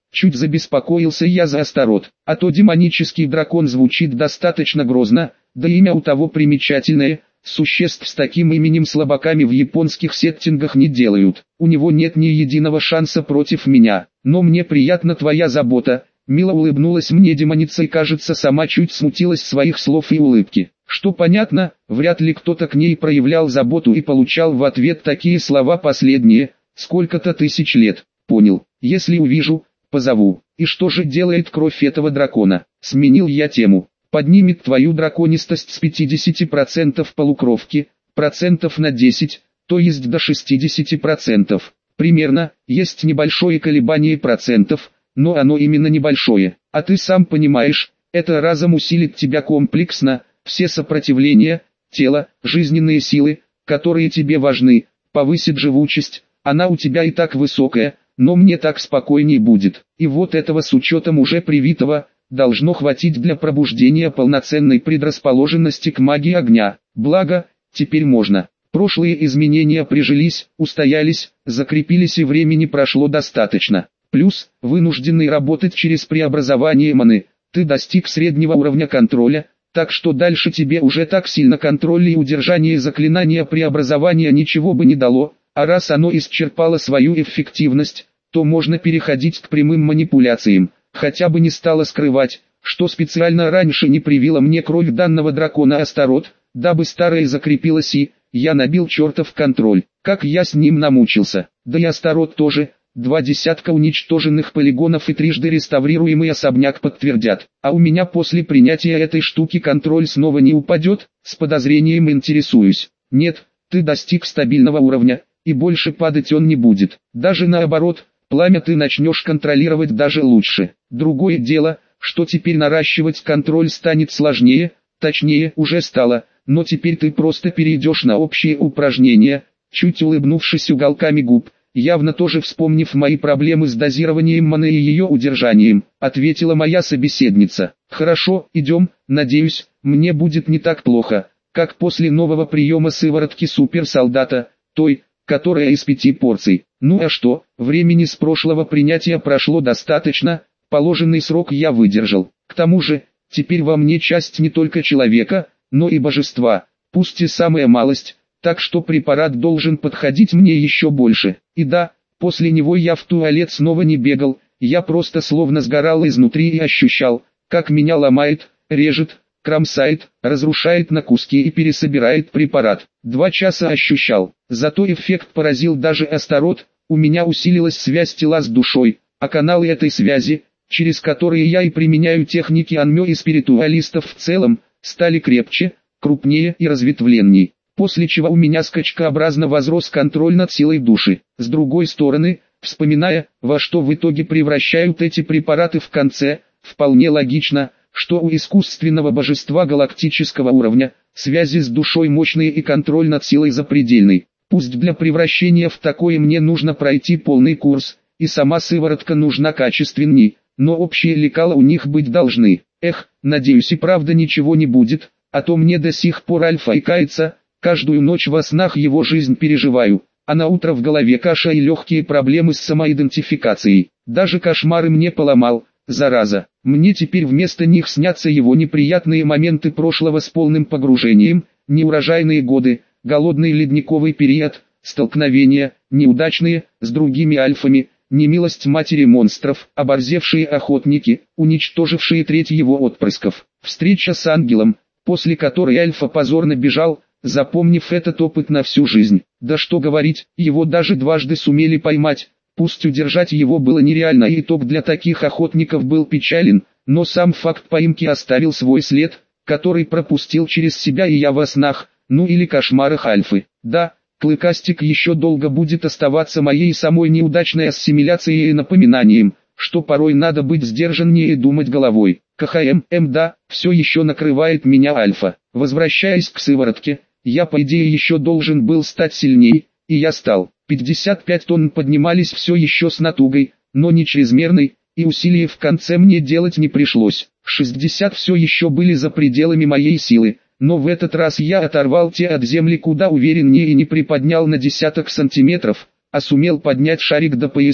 Чуть забеспокоился я за Астарот, а то демонический дракон звучит достаточно грозно, да имя у того примечательное. Существ с таким именем слабаками в японских сеттингах не делают. У него нет ни единого шанса против меня. Но мне приятна твоя забота. Мило улыбнулась мне демоница и, кажется, сама чуть смутилась своих слов и улыбки. Что понятно, вряд ли кто-то к ней проявлял заботу и получал в ответ такие слова последние, сколько-то тысяч лет. Понял, если увижу, позову. И что же делает кровь этого дракона? Сменил я тему. Поднимет твою драконистость с пятидесяти процентов полукровки, процентов на десять, то есть до шестидесяти процентов. Примерно, есть небольшое колебание процентов, но оно именно небольшое. А ты сам понимаешь, это разом усилит тебя комплексно, все сопротивления, тело, жизненные силы, которые тебе важны, повысит живучесть, она у тебя и так высокая, но мне так спокойней будет. И вот этого с учетом уже привитого, должно хватить для пробуждения полноценной предрасположенности к магии огня. Благо, теперь можно. Прошлые изменения прижились, устоялись, закрепились и времени прошло достаточно. Плюс, вынужденный работать через преобразование маны, ты достиг среднего уровня контроля, так что дальше тебе уже так сильно контроль и удержание заклинания преобразования ничего бы не дало, а раз оно исчерпало свою эффективность, то можно переходить к прямым манипуляциям. Хотя бы не стала скрывать, что специально раньше не привила мне кровь данного дракона Астарот, дабы старое закрепилось и, я набил чертов контроль. Как я с ним намучился, да и Астарот тоже, два десятка уничтоженных полигонов и трижды реставрируемый особняк подтвердят. А у меня после принятия этой штуки контроль снова не упадет, с подозрением интересуюсь. Нет, ты достиг стабильного уровня, и больше падать он не будет. Даже наоборот. Пламя ты начнешь контролировать даже лучше. Другое дело, что теперь наращивать контроль станет сложнее, точнее уже стало, но теперь ты просто перейдешь на общие упражнения. Чуть улыбнувшись уголками губ, явно тоже вспомнив мои проблемы с дозированием маны и ее удержанием, ответила моя собеседница. Хорошо, идем, надеюсь, мне будет не так плохо, как после нового приема сыворотки суперсолдата, той, которая из пяти порций. Ну а что, времени с прошлого принятия прошло достаточно, положенный срок я выдержал. К тому же, теперь во мне часть не только человека, но и божества, пусть и самая малость, так что препарат должен подходить мне еще больше. И да, после него я в туалет снова не бегал, я просто словно сгорал изнутри и ощущал, как меня ломает, режет, кромсает, разрушает на куски и пересобирает препарат. Два часа ощущал, зато эффект поразил даже Астарот, у меня усилилась связь тела с душой, а каналы этой связи, через которые я и применяю техники анмё и спиритуалистов в целом, стали крепче, крупнее и разветвленней, после чего у меня скачкообразно возрос контроль над силой души. С другой стороны, вспоминая, во что в итоге превращают эти препараты в конце, вполне логично, что у искусственного божества галактического уровня, связи с душой мощные и контроль над силой запредельный. Пусть для превращения в такое мне нужно пройти полный курс, и сама сыворотка нужна качественней, но общие лекала у них быть должны. Эх, надеюсь и правда ничего не будет, а то мне до сих пор Альфа икается, каждую ночь во снах его жизнь переживаю, а на утро в голове каша и легкие проблемы с самоидентификацией. Даже кошмары мне поломал, зараза. Мне теперь вместо них снятся его неприятные моменты прошлого с полным погружением, неурожайные годы, голодный ледниковый период, столкновения, неудачные, с другими альфами, немилость матери монстров, оборзевшие охотники, уничтожившие треть его отпрысков, встреча с ангелом, после которой альфа позорно бежал, запомнив этот опыт на всю жизнь. Да что говорить, его даже дважды сумели поймать, пусть удержать его было нереально и итог для таких охотников был печален, но сам факт поимки оставил свой след, который пропустил через себя и я во снах, ну или кошмарах альфы. Да, Клыкастик еще долго будет оставаться моей самой неудачной ассимиляцией и напоминанием, что порой надо быть сдержаннее и думать головой. КХМ, М да, все еще накрывает меня альфа. Возвращаясь к сыворотке, я по идее еще должен был стать сильнее, и я стал. пятьдесят пять тонн поднимались все еще с натугой, но не чрезмерной, и усилий в конце мне делать не пришлось. шестьдесят все еще были за пределами моей силы. Но в этот раз я оторвал те от земли куда увереннее и не приподнял на десяток сантиметров, а сумел поднять шарик до пояса.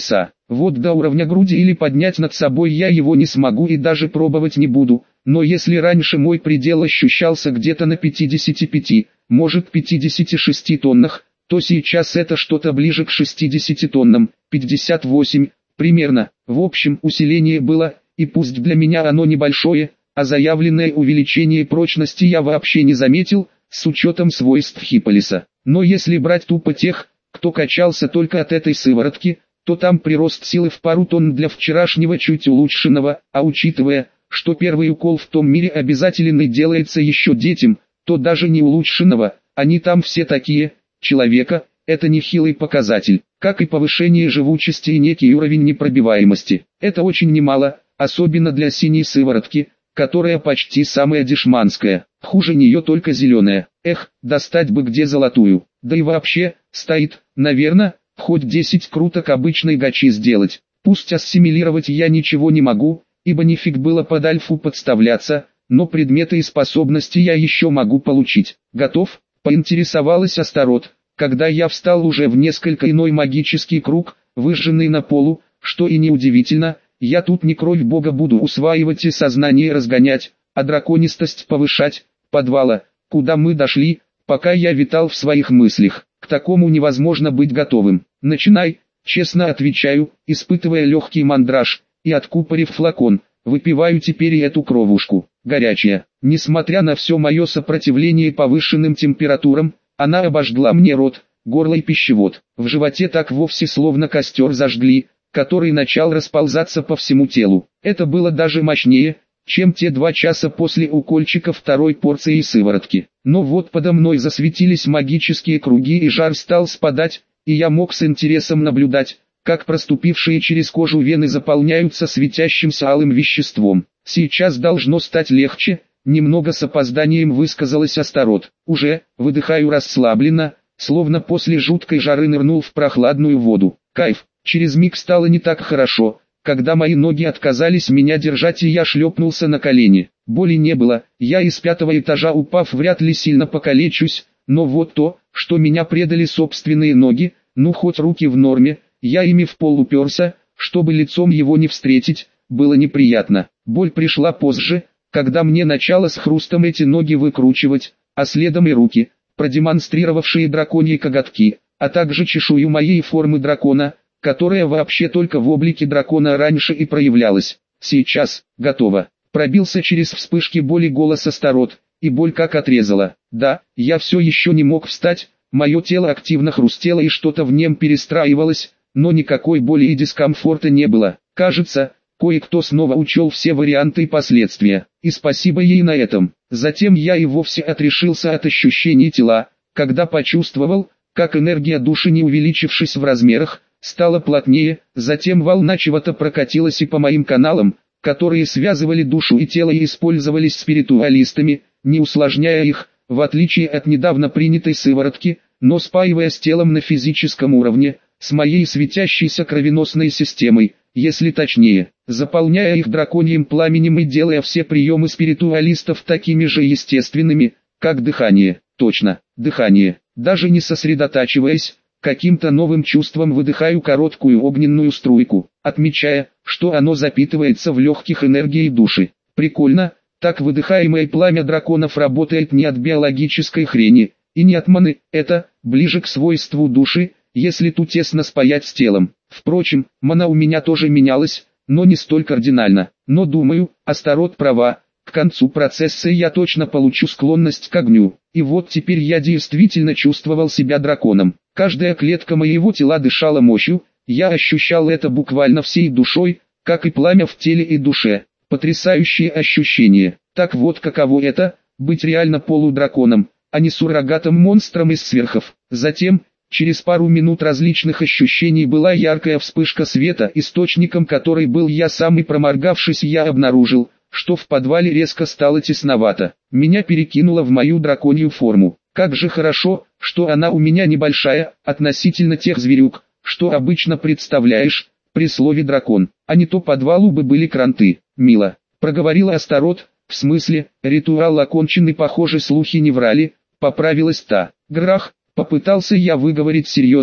Вот до уровня груди или поднять над собой я его не смогу и даже пробовать не буду, но если раньше мой предел ощущался где-то на пятидесяти пяти, может пятидесяти шести тоннах, то сейчас это что-то ближе к шестидесяти тоннам, пятьдесят восемь, примерно. В общем, усиление было, и пусть для меня оно небольшое, а заявленное увеличение прочности я вообще не заметил, с учетом свойств Хиполиса. Но если брать тупо тех, кто качался только от этой сыворотки, то там прирост силы в пару тонн для вчерашнего чуть улучшенного, а учитывая, что первый укол в том мире обязательный делается еще детям, то даже не улучшенного, они там все такие, человека, это нехилый показатель, как и повышение живучести и некий уровень непробиваемости. Это очень немало, особенно для синей сыворотки, которая почти самая дешманская, хуже нее только зеленая. Эх, достать бы где золотую, да и вообще, стоит, наверное, хоть десять круток обычной гачи сделать. Пусть ассимилировать я ничего не могу, ибо нифиг было под альфу подставляться, но предметы и способности я еще могу получить. Готов? Поинтересовалась Астарот, когда я встал уже в несколько иной магический круг, выжженный на полу, что и неудивительно, я тут не кровь бога буду усваивать и сознание разгонять, а драконистость повышать. Подвала, куда мы дошли, пока я витал в своих мыслях. К такому невозможно быть готовым. Начинай, честно отвечаю, испытывая легкий мандраж, и откупорив флакон, выпиваю теперь и эту кровушку. Горячая. Несмотря на все мое сопротивление повышенным температурам, она обожгла мне рот, горло и пищевод. В животе так вовсе словно костер зажгли, который начал расползаться по всему телу. Это было даже мощнее, чем те два часа после укольчика второй порции сыворотки. Но вот подо мной засветились магические круги и жар стал спадать, и я мог с интересом наблюдать, как проступившие через кожу вены заполняются светящимся алым веществом. Сейчас должно стать легче, немного с опозданием высказалась Астарот. Уже, выдыхаю расслабленно, словно после жуткой жары нырнул в прохладную воду. Кайф, через миг стало не так хорошо, когда мои ноги отказались меня держать и я шлепнулся на колени. Боли не было, я из пятого этажа упав вряд ли сильно покалечусь, но вот то, что меня предали собственные ноги, ну хоть руки в норме, я ими в пол уперся, чтобы лицом его не встретить, было неприятно. Боль пришла позже, когда мне начало с хрустом эти ноги выкручивать, а следом и руки, продемонстрировавшие драконьи коготки, а также чешую моей формы дракона, которая вообще только в облике дракона раньше и проявлялась. Сейчас, готово. Пробился через вспышки боли голос Астарот, и боль как отрезала. Да, я все еще не мог встать, мое тело активно хрустело и что-то в нем перестраивалось, но никакой боли и дискомфорта не было. Кажется, кое-кто снова учел все варианты и последствия, и спасибо ей на этом. Затем я и вовсе отрешился от ощущений тела, когда почувствовал, как энергия души, не увеличившись в размерах, стала плотнее, затем волна чего-то прокатилась и по моим каналам, которые связывали душу и тело и использовались спиритуалистами, не усложняя их, в отличие от недавно принятой сыворотки, но спаивая с телом на физическом уровне, с моей светящейся кровеносной системой, если точнее, заполняя их драконьим пламенем и делая все приемы спиритуалистов такими же естественными, как дыхание. Точно, дыхание. Даже не сосредотачиваясь, каким-то новым чувством выдыхаю короткую огненную струйку, отмечая, что оно запитывается в легких энергией души. Прикольно, так выдыхаемое пламя драконов работает не от биологической хрени, и не от маны, это, ближе к свойству души, если ту тесно спаять с телом. Впрочем, мана у меня тоже менялась, но не столь кардинально. Но думаю, Астарот права, к концу процесса я точно получу склонность к огню. И вот теперь я действительно чувствовал себя драконом. Каждая клетка моего тела дышала мощью, я ощущал это буквально всей душой, как и пламя в теле и душе. Потрясающее ощущение. Так вот каково это, быть реально полудраконом, а не суррогатом монстром из сверхов. Затем, через пару минут различных ощущений была яркая вспышка света, источником которой был я сам, и проморгавшись я обнаружил, что в подвале резко стало тесновато. Меня перекинуло в мою драконью форму. Как же хорошо, что она у меня небольшая, относительно тех зверюк, что обычно представляешь, при слове дракон, а не то подвалу бы были кранты. Мило, проговорила Астарот, в смысле, ритуал окончен и похоже слухи не врали, поправилась та. Грах, попытался я выговорить серьезно,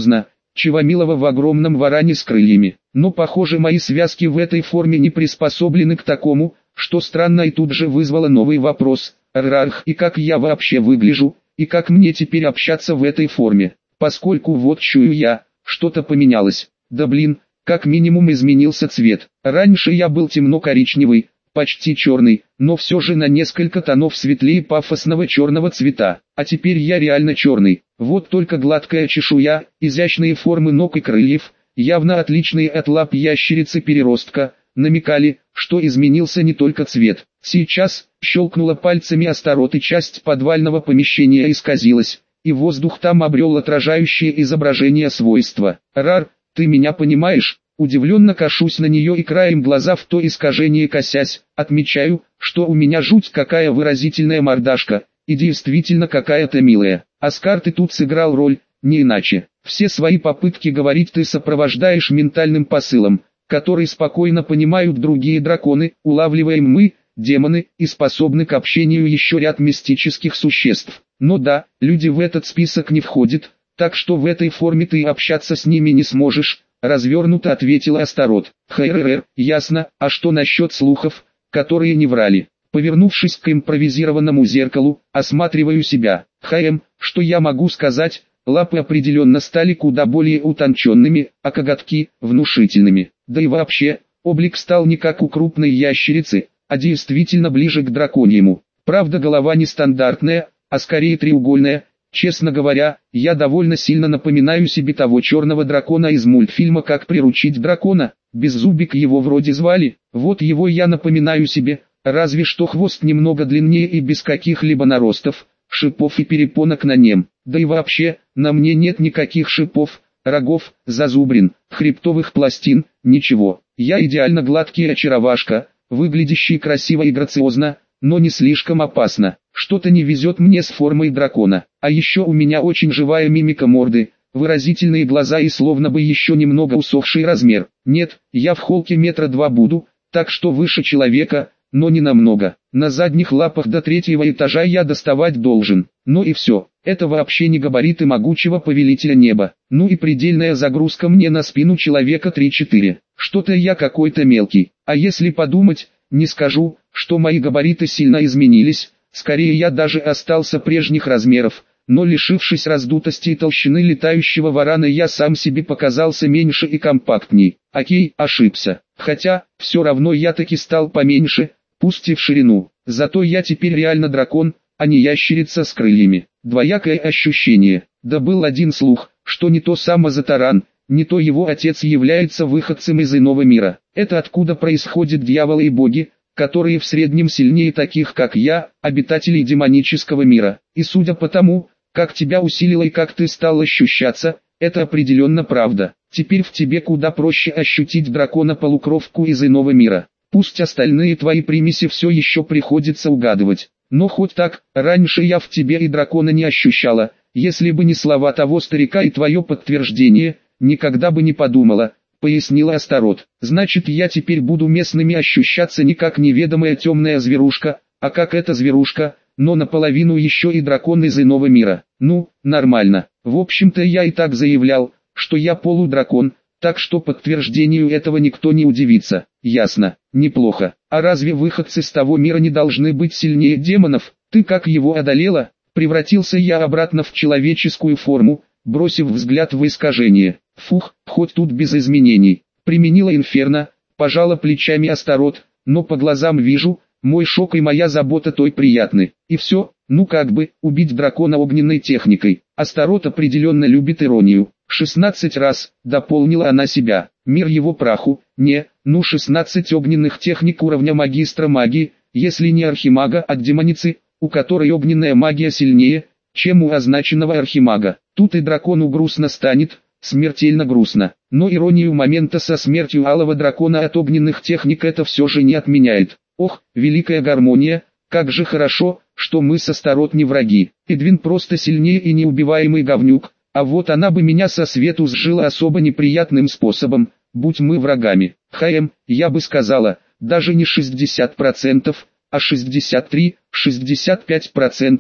чего милого в огромном варане с крыльями. Но похоже мои связки в этой форме не приспособлены к такому, что странно и тут же вызвало новый вопрос. Рарх, и как я вообще выгляжу, и как мне теперь общаться в этой форме, поскольку вот чую я, что-то поменялось. Да блин, как минимум изменился цвет. Раньше я был темно-коричневый, почти черный, но все же на несколько тонов светлее пафосного черного цвета. А теперь я реально черный. Вот только гладкая чешуя, изящные формы ног и крыльев, явно отличные от лап ящерицы-переростка, намекали, что изменился не только цвет. Сейчас, щелкнула пальцами Астарот, и часть подвального помещения исказилась, и воздух там обрел отражающее изображение свойства. Рар, ты меня понимаешь? Удивленно кашусь на нее и краем глаза в то искажение косясь, отмечаю, что у меня жуть какая выразительная мордашка, и действительно какая-то милая. Оскар, ты тут сыграл роль, не иначе. Все свои попытки говорить ты сопровождаешь ментальным посылом, который спокойно понимают другие драконы, улавливаем мы, демоны, и способны к общению еще ряд мистических существ. Но да, люди в этот список не входят, так что в этой форме ты общаться с ними не сможешь, развернуто ответила Астарот. Хрррр, ясно, а что насчет слухов, которые не врали? Повернувшись к импровизированному зеркалу, осматриваю себя. Хм, что я могу сказать? Лапы определенно стали куда более утонченными, а коготки – внушительными. Да и вообще, облик стал не как у крупной ящерицы, а действительно ближе к драконьему. Правда, голова не стандартная, а скорее треугольная. Честно говоря, я довольно сильно напоминаю себе того черного дракона из мультфильма «Как приручить дракона». Беззубик его вроде звали, вот его я напоминаю себе, разве что хвост немного длиннее и без каких-либо наростов, шипов и перепонок на нем. Да и вообще, на мне нет никаких шипов, рогов, зазубрин, хребтовых пластин, ничего. Я идеально гладкий очаровашка, выглядящий красиво и грациозно, но не слишком опасно. Что-то не везет мне с формой дракона. А еще у меня очень живая мимика морды, выразительные глаза и словно бы еще немного усохший размер. Нет, я в холке метра два буду, так что выше человека, но не намного. На задних лапах до третьего этажа я доставать должен. Ну и все. Это вообще не габариты могучего повелителя неба. Ну и предельная загрузка мне на спину человека три-четыре. Что-то я какой-то мелкий. А если подумать, не скажу, что мои габариты сильно изменились. Скорее я даже остался прежних размеров. Но лишившись раздутости и толщины летающего варана, я сам себе показался меньше и компактней. Окей, ошибся. Хотя, все равно я таки стал поменьше, пусть и в ширину. Зато я теперь реально дракон, а не ящерица с крыльями. Двоякое ощущение. Да был один слух, что не то сам Азатаран, не то его отец является выходцем из иного мира. Это откуда происходят дьяволы и боги, которые в среднем сильнее таких как я, обитателей демонического мира. И судя по тому, как тебя усилило и как ты стал ощущаться, это определенно правда. Теперь в тебе куда проще ощутить дракона-полукровку из иного мира. Пусть остальные твои примеси все еще приходится угадывать. Но хоть так, раньше я в тебе и дракона не ощущала. Если бы не слова того старика и твое подтверждение, никогда бы не подумала, пояснила Астарот. Значит, я теперь буду местными ощущаться не как неведомая темная зверушка, а как эта зверушка, но наполовину еще и дракон из иного мира. Ну, нормально. В общем-то я и так заявлял, что я полудракон, так что подтверждению этого никто не удивится. Ясно, неплохо. А разве выходцы с того мира не должны быть сильнее демонов? Ты как его одолела? Превратился я обратно в человеческую форму, бросив взгляд в искажение. Фух, хоть тут без изменений. Применила инферно, пожала плечами Астарот, но по глазам вижу, мой шок и моя забота той приятны. И все, ну как бы, убить дракона огненной техникой. Астарот определенно любит иронию. шестнадцать раз, дополнила она себя. Мир его праху, не, ну шестнадцать огненных техник уровня магистра магии, если не архимага от демоницы, у которой огненная магия сильнее, чем у означенного архимага. Тут и дракону грустно станет, смертельно грустно. Но иронию момента со смертью алого дракона от огненных техник это все же не отменяет. Ох, великая гармония, как же хорошо, что мы с Астарот не враги. Эдвин просто сильнее и неубиваемый говнюк, а вот она бы меня со свету сжила особо неприятным способом, будь мы врагами. Хм, я бы сказала, даже не шестьдесят процентов, а шестьдесят три — шестьдесят пять процентов,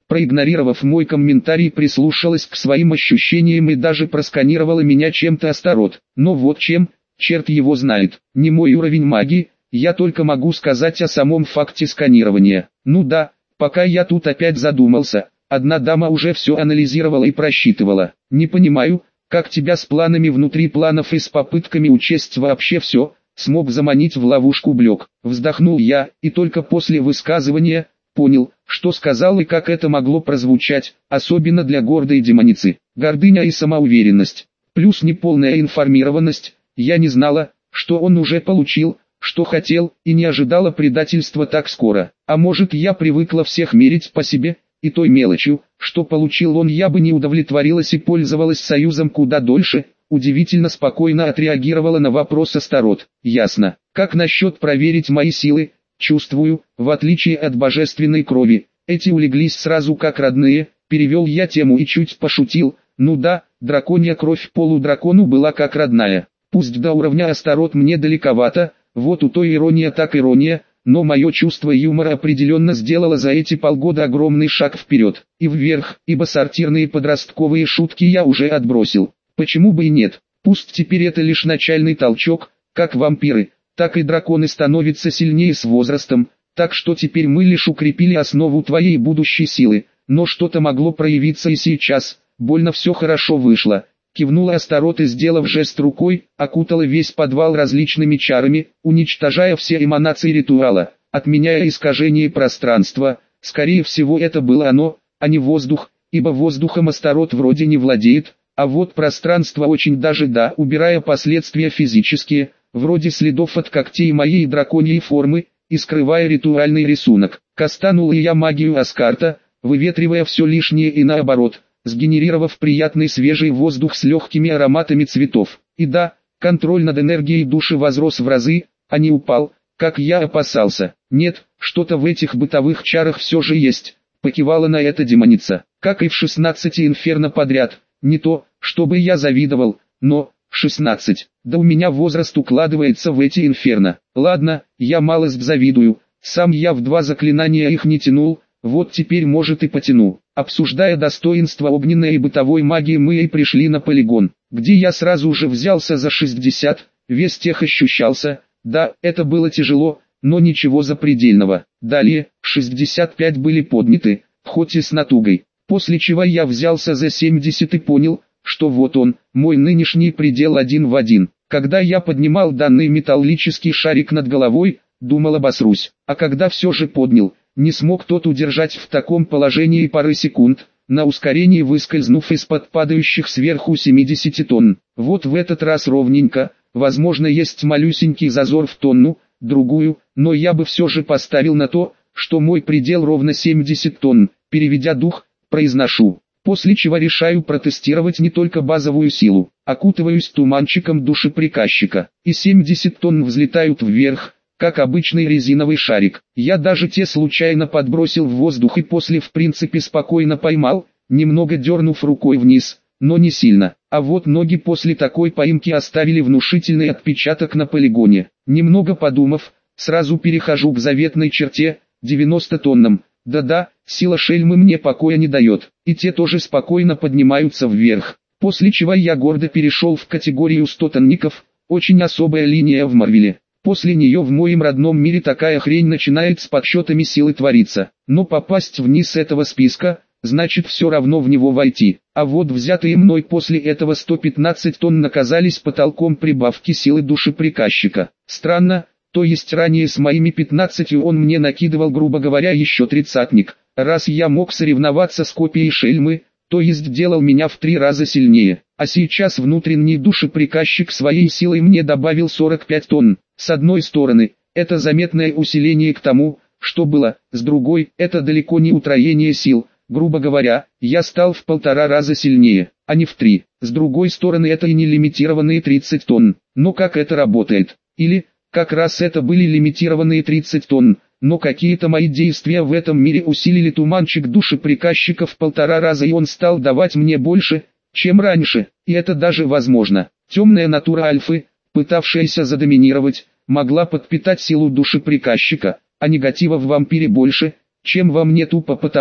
проигнорировав мой комментарий, прислушалась к своим ощущениям и даже просканировала меня чем-то Астарот. Но вот чем, черт его знает, не мой уровень магии, я только могу сказать о самом факте сканирования. Ну да, пока я тут опять задумался, одна дама уже все анализировала и просчитывала. Не понимаю, как тебя с планами внутри планов и с попытками учесть вообще все, смог заманить в ловушку Блек. Вздохнул я, и только после высказывания понял, что сказал и как это могло прозвучать, особенно для гордой демоницы. Гордыня и самоуверенность, плюс неполная информированность. Я не знала, что он уже получил, что хотел, и не ожидала предательства так скоро. А может, я привыкла всех мерить по себе, и той мелочью, что получил он, я бы не удовлетворилась и пользовалась союзом куда дольше. Удивительно спокойно отреагировала на вопрос Астарот. Ясно. Как насчет проверить мои силы? Чувствую, в отличие от божественной крови, эти улеглись сразу как родные. Перевел я тему и чуть пошутил. Ну да, драконья кровь полудракону была как родная. Пусть до уровня Астарот мне далековато, вот у той ирония так ирония, но мое чувство юмора определенно сделало за эти полгода огромный шаг вперед и вверх, ибо сортирные подростковые шутки я уже отбросил. Почему бы и нет? Пусть теперь это лишь начальный толчок, как вампиры, так и драконы становятся сильнее с возрастом, так что теперь мы лишь укрепили основу твоей будущей силы, но что-то могло проявиться и сейчас, больно все хорошо вышло. Кивнула Астарот и, сделав жест рукой, окутала весь подвал различными чарами, уничтожая все эманации ритуала, отменяя искажение пространства. Скорее всего, это было оно, а не воздух, ибо воздухом Астарот вроде не владеет, а вот пространство очень даже да, убирая последствия физические, вроде следов от когтей моей драконьей формы, и скрывая ритуальный рисунок. Кастанул я магию Аскарта, выветривая все лишнее и наоборот, сгенерировав приятный свежий воздух с легкими ароматами цветов. И да, контроль над энергией души возрос в разы, а не упал, как я опасался. Нет, что-то в этих бытовых чарах все же есть, покивала на это демоница. Как и в шестнадцати инферно подряд, не то, чтобы я завидовал, но... шестнадцать. Да у меня возраст укладывается в эти инферно. Ладно, я малость завидую, сам я в два заклинания их не тянул, вот теперь может и потяну. Обсуждая достоинства огненной и бытовой магии, мы и пришли на полигон, где я сразу же взялся за шестьдесят, вес тех ощущался, да, это было тяжело, но ничего запредельного. Далее, шестьдесят пять были подняты, хоть и с натугой, после чего я взялся за семьдесят и понял, что вот он, мой нынешний предел один в один. Когда я поднимал данный металлический шарик над головой, думал обосрусь, а когда все же поднял, не смог тот удержать в таком положении пары секунд, на ускорении выскользнув из-под падающих сверху семидесяти тонн. Вот в этот раз ровненько, возможно есть малюсенький зазор в тонну, другую, но я бы все же поставил на то, что мой предел ровно семьдесят тонн, переведя дух, произношу. После чего решаю протестировать не только базовую силу, окутываюсь туманчиком души приказчика, и семьдесят тонн взлетают вверх, как обычный резиновый шарик. Я даже те случайно подбросил в воздух и после в принципе спокойно поймал, немного дернув рукой вниз, но не сильно. А вот ноги после такой поимки оставили внушительный отпечаток на полигоне. Немного подумав, сразу перехожу к заветной черте, девяноста тоннам. Да-да, сила шельмы мне покоя не дает, и те тоже спокойно поднимаются вверх. После чего я гордо перешел в категорию стотонников, очень особая линия в Марвеле. После нее в моем родном мире такая хрень начинает с подсчетами силы твориться. Но попасть вниз этого списка, значит все равно в него войти. А вот взятые мной после этого сто пятнадцать тонн оказались потолком прибавки силы души приказчика. Странно. То есть ранее с моими пятнадцатью он мне накидывал, грубо говоря, еще тридцатник. Раз я мог соревноваться с копией шельмы, то есть делал меня в три раза сильнее. А сейчас внутренний душеприказчик своей силой мне добавил сорок пять тонн. С одной стороны, это заметное усиление к тому, что было, с другой, это далеко не утроение сил. Грубо говоря, я стал в полтора раза сильнее, а не в три. С другой стороны, это и не лимитированные тридцать тонн. Но как это работает? Или... Как раз это были лимитированные тридцать тонн, но какие-то мои действия в этом мире усилили туманчик души приказчика в полтора раза, и он стал давать мне больше, чем раньше, и это даже возможно. Темная натура альфы, пытавшаяся задоминировать, могла подпитать силу души приказчика, а негатива в вампире больше, чем во мне тупо потому,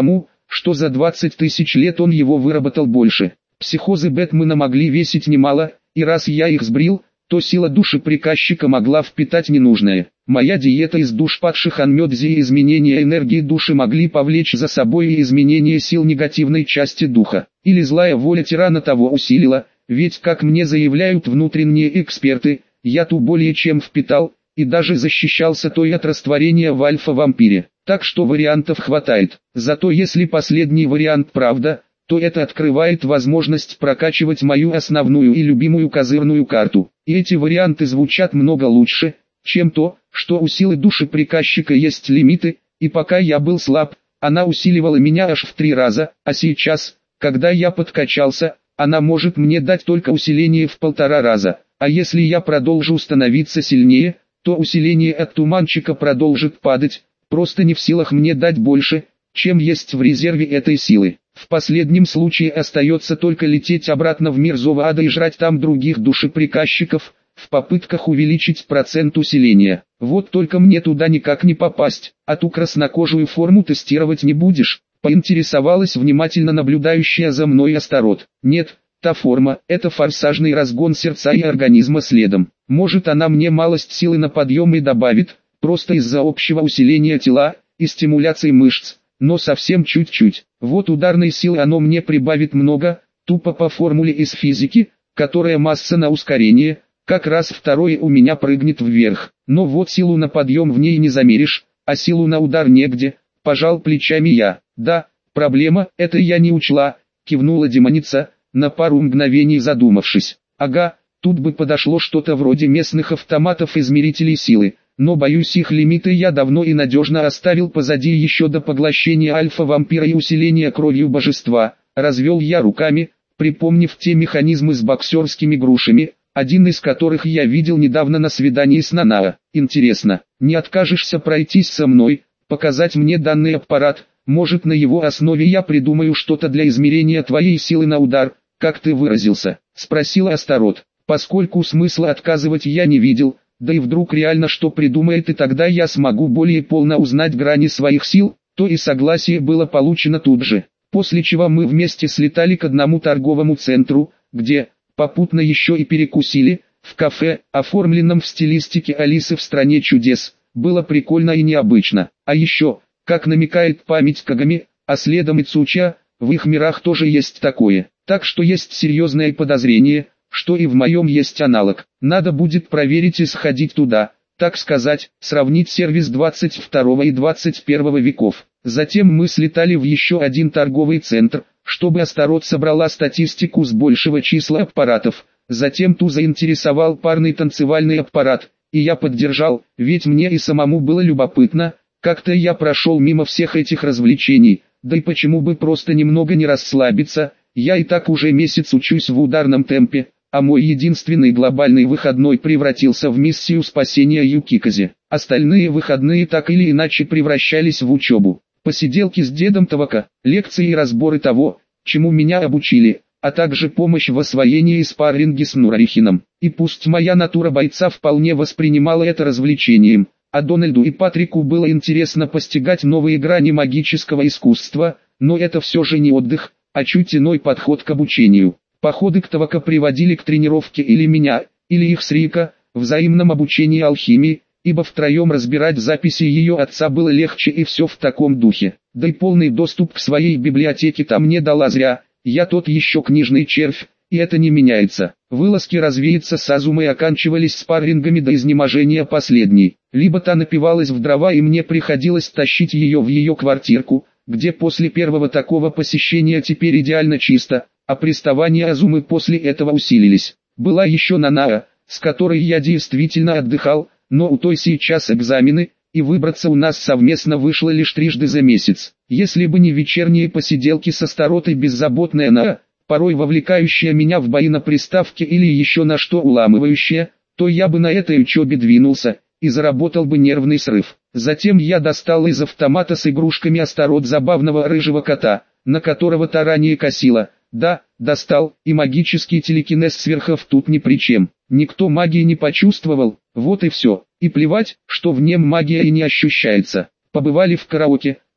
что за двадцать тысяч лет он его выработал больше. Психозы Бэтмена могли весить немало, и раз я их сбрил, то сила души приказчика могла впитать ненужное. Моя диета из душ падших Анмёдзи и изменения энергии души могли повлечь за собой и изменение сил негативной части духа. Или злая воля тирана того усилила, ведь, как мне заявляют внутренние эксперты, я ту более чем впитал, и даже защищался той от растворения в альфа-вампире. Так что вариантов хватает. Зато если последний вариант правда, то это открывает возможность прокачивать мою основную и любимую козырную карту. И эти варианты звучат много лучше, чем то, что у силы души приказчика есть лимиты, и пока я был слаб, она усиливала меня аж в три раза, а сейчас, когда я подкачался, она может мне дать только усиление в полтора раза, а если я продолжу становиться сильнее, то усиление от туманчика продолжит падать, просто не в силах мне дать больше, чем есть в резерве этой силы. В последнем случае остается только лететь обратно в мир Зова Ада и жрать там других душеприказчиков, в попытках увеличить процент усиления. Вот только мне туда никак не попасть, а ту краснокожую форму тестировать не будешь, поинтересовалась внимательно наблюдающая за мной Астарот. Нет, та форма – это форсажный разгон сердца и организма следом. Может, она мне малость силы на подъем и добавит, просто из-за общего усиления тела и стимуляции мышц, но совсем чуть-чуть. Вот ударной силы оно мне прибавит много, тупо по формуле из физики, которая масса на ускорение, как раз второе у меня прыгнет вверх. Но вот силу на подъем в ней не замеришь, а силу на удар негде, пожал плечами я. Да, проблема, это я не учла, кивнула демоница, на пару мгновений задумавшись. Ага, тут бы подошло что-то вроде местных автоматов-измерителей силы. Но боюсь, их лимиты я давно и надежно оставил позади еще до поглощения альфа-вампира и усиления кровью божества. Развел я руками, припомнив те механизмы с боксерскими грушами, один из которых я видел недавно на свидании с Нанао. Интересно, не откажешься пройтись со мной, показать мне данный аппарат? Может, на его основе я придумаю что-то для измерения твоей силы на удар, как ты выразился? Спросила Астарот. Поскольку смысла отказывать я не видел, да и вдруг реально что придумает, и тогда я смогу более полно узнать грани своих сил, то и согласие было получено тут же. После чего мы вместе слетали к одному торговому центру, где, попутно еще и перекусили, в кафе, оформленном в стилистике Алисы в стране чудес. Было прикольно и необычно. А еще, как намекает память Кагами, а следом и Цуча, в их мирах тоже есть такое. Так что есть серьезное подозрение, что и в моем есть аналог. Надо будет проверить и сходить туда, так сказать, сравнить сервис двадцать второго и двадцать первого веков. Затем мы слетали в еще один торговый центр, чтобы Астарот собрала статистику с большего числа аппаратов. Затем ту заинтересовал парный танцевальный аппарат, и я поддержал, ведь мне и самому было любопытно. Как-то я прошел мимо всех этих развлечений, да и почему бы просто немного не расслабиться, я и так уже месяц учусь в ударном темпе. А мой единственный глобальный выходной превратился в миссию спасения Юкиказе. Остальные выходные так или иначе превращались в учебу. Посиделки с дедом Тавака, лекции и разборы того, чему меня обучили, а также помощь в освоении и спарринги с Нурарихином. И пусть моя натура бойца вполне воспринимала это развлечением, а Дональду и Патрику было интересно постигать новые грани магического искусства, но это все же не отдых, а чуть иной подход к обучению. Походы к Тавака приводили к тренировке или меня, или их с Рика, взаимном обучении алхимии, ибо втроем разбирать записи ее отца было легче и все в таком духе. Да и полный доступ к своей библиотеке там не дала зря, я тот еще книжный червь, и это не меняется. Вылазки развеяться с Азумой оканчивались спаррингами до изнеможения последней. Либо та напивалась в дрова и мне приходилось тащить ее в ее квартирку, где после первого такого посещения теперь идеально чисто, а приставания Азумы после этого усилились. Была еще Нанао, с которой я действительно отдыхал, но у той сейчас экзамены, и выбраться у нас совместно вышло лишь трижды за месяц. Если бы не вечерние посиделки со Астарот и беззаботная Нао, порой вовлекающая меня в бои на приставке или еще на что уламывающая, то я бы на этой учебе двинулся, и заработал бы нервный срыв. Затем я достал из автомата с игрушками Астарот забавного рыжего кота, на которого та ранее косила. Да, достал, и магический телекинез сверхов тут ни при чем. Никто магии не почувствовал, вот и все. И плевать, что в нем магия и не ощущается. Побывали в караоке,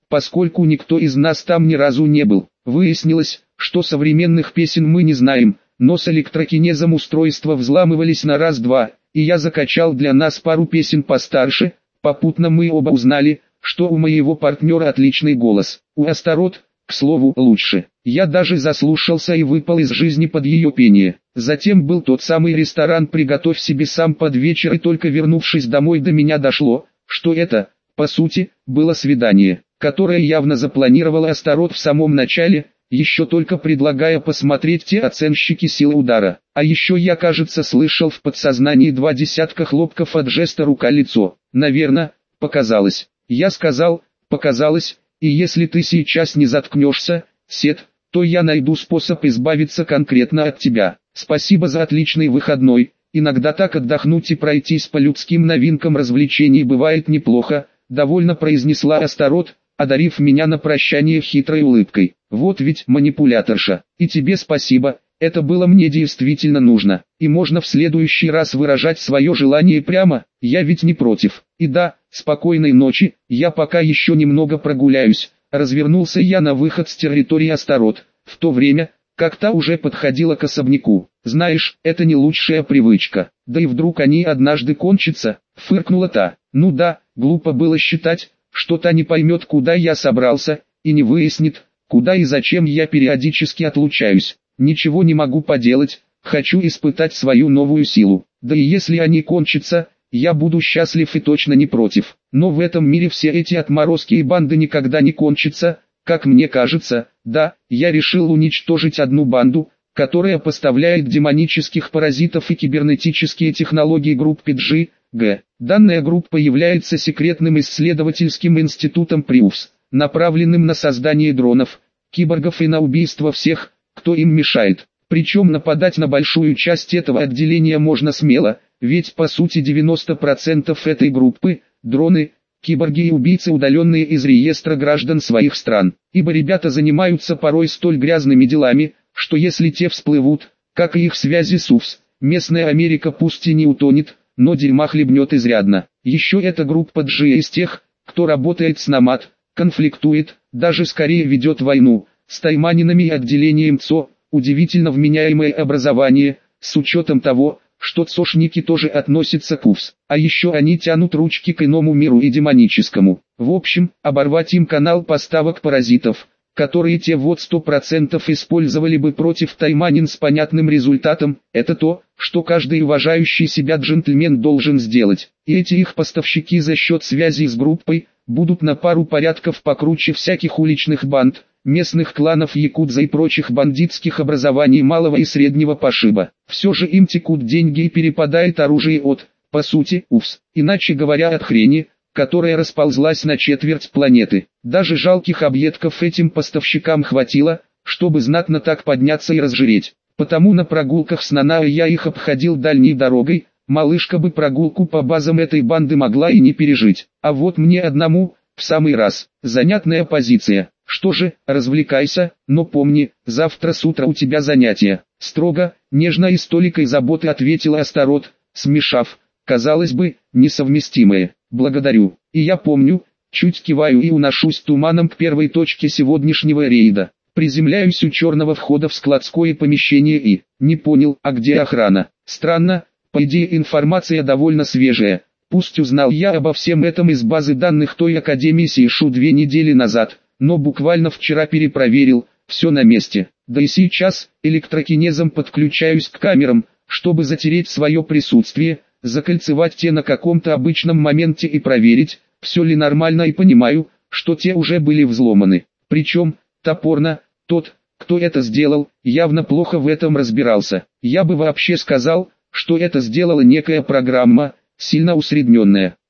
поскольку никто из нас там ни разу не был. Выяснилось, что современных песен мы не знаем, но с электрокинезом устройства взламывались на раз-два, и я закачал для нас пару песен постарше. Попутно мы оба узнали, что у моего партнера отличный голос, у Астарот, к слову, лучше. Я даже заслушался и выпал из жизни под ее пение. Затем был тот самый ресторан «Приготовь себе сам» под вечер, и только вернувшись домой до меня дошло, что это, по сути, было свидание, которое явно запланировала Астарот в самом начале, еще только предлагая посмотреть те оценщики силы удара. А еще я, кажется, слышал в подсознании два десятка хлопков от жеста рука-лицо. Наверное, показалось. Я сказал, показалось, и если ты сейчас не заткнешься, Сет, то я найду способ избавиться конкретно от тебя. Спасибо за отличный выходной. Иногда так отдохнуть и пройтись по людским новинкам развлечений бывает неплохо, довольно произнесла Астарот, одарив меня на прощание хитрой улыбкой. Вот ведь манипуляторша. И тебе спасибо, это было мне действительно нужно. И можно в следующий раз выражать свое желание прямо, я ведь не против. И да, спокойной ночи, я пока еще немного прогуляюсь. Развернулся я на выход с территории Астарот, в то время, как та уже подходила к особняку. Знаешь, это не лучшая привычка. Да и вдруг они однажды кончатся, фыркнула та. Ну да, глупо было считать, что та не поймет, куда я собрался, и не выяснит, куда и зачем я периодически отлучаюсь. Ничего не могу поделать, хочу испытать свою новую силу. Да и если они кончатся, я буду счастлив и точно не против. Но в этом мире все эти отморозки и банды никогда не кончатся, как мне кажется. Да, я решил уничтожить одну банду, которая поставляет демонических паразитов и кибернетические технологии группе джи джи. Данная группа является секретным исследовательским институтом Приус, направленным на создание дронов, киборгов и на убийство всех, кто им мешает. Причем нападать на большую часть этого отделения можно смело, ведь по сути девяносто процентов этой группы – дроны, киборги и убийцы, удаленные из реестра граждан своих стран. Ибо ребята занимаются порой столь грязными делами, что если те всплывут, как и их связи с УФС, местная Америка пусть и не утонет, но дерьма хлебнет изрядно. Еще эта группа джи из тех, кто работает с Номад, конфликтует, даже скорее ведет войну, с тайманинами и отделением ЦО. Удивительно вменяемое образование, с учетом того, что цошники тоже относятся к УФС. А еще они тянут ручки к иному миру и демоническому. В общем, оборвать им канал поставок паразитов, которые те вот сто процентов использовали бы против тайманин с понятным результатом, это то, что каждый уважающий себя джентльмен должен сделать. И эти их поставщики за счет связи с группой, будут на пару порядков покруче всяких уличных банд, местных кланов якудза и прочих бандитских образований малого и среднего пошиба. Все же им текут деньги и перепадает оружие от, по сути, УФС, иначе говоря, от хрени, которая расползлась на четверть планеты. Даже жалких объедков этим поставщикам хватило, чтобы знатно так подняться и разжиреть. Потому на прогулках с Нанаой я их обходил дальней дорогой, малышка бы прогулку по базам этой банды могла и не пережить. А вот мне одному, в самый раз, занятная позиция. Что же, развлекайся, но помни, завтра с утра у тебя занятия. Строго, нежно и с толикой заботы ответила Астарот, смешав, казалось бы, несовместимые. Благодарю. И я помню, чуть киваю и уношусь туманом к первой точке сегодняшнего рейда. Приземляюсь у черного входа в складское помещение и, не понял, а где охрана? Странно, по идее информация довольно свежая. Пусть узнал я обо всем этом из базы данных той Академии Сейшу две недели назад, но буквально вчера перепроверил, все на месте. Да и сейчас, электрокинезом подключаюсь к камерам, чтобы затереть свое присутствие, закольцевать те на каком-то обычном моменте и проверить, все ли нормально, и понимаю, что те уже были взломаны. Причем, топорно, тот, кто это сделал, явно плохо в этом разбирался. Я бы вообще сказал, что это сделала некая программа, сильно усредненная.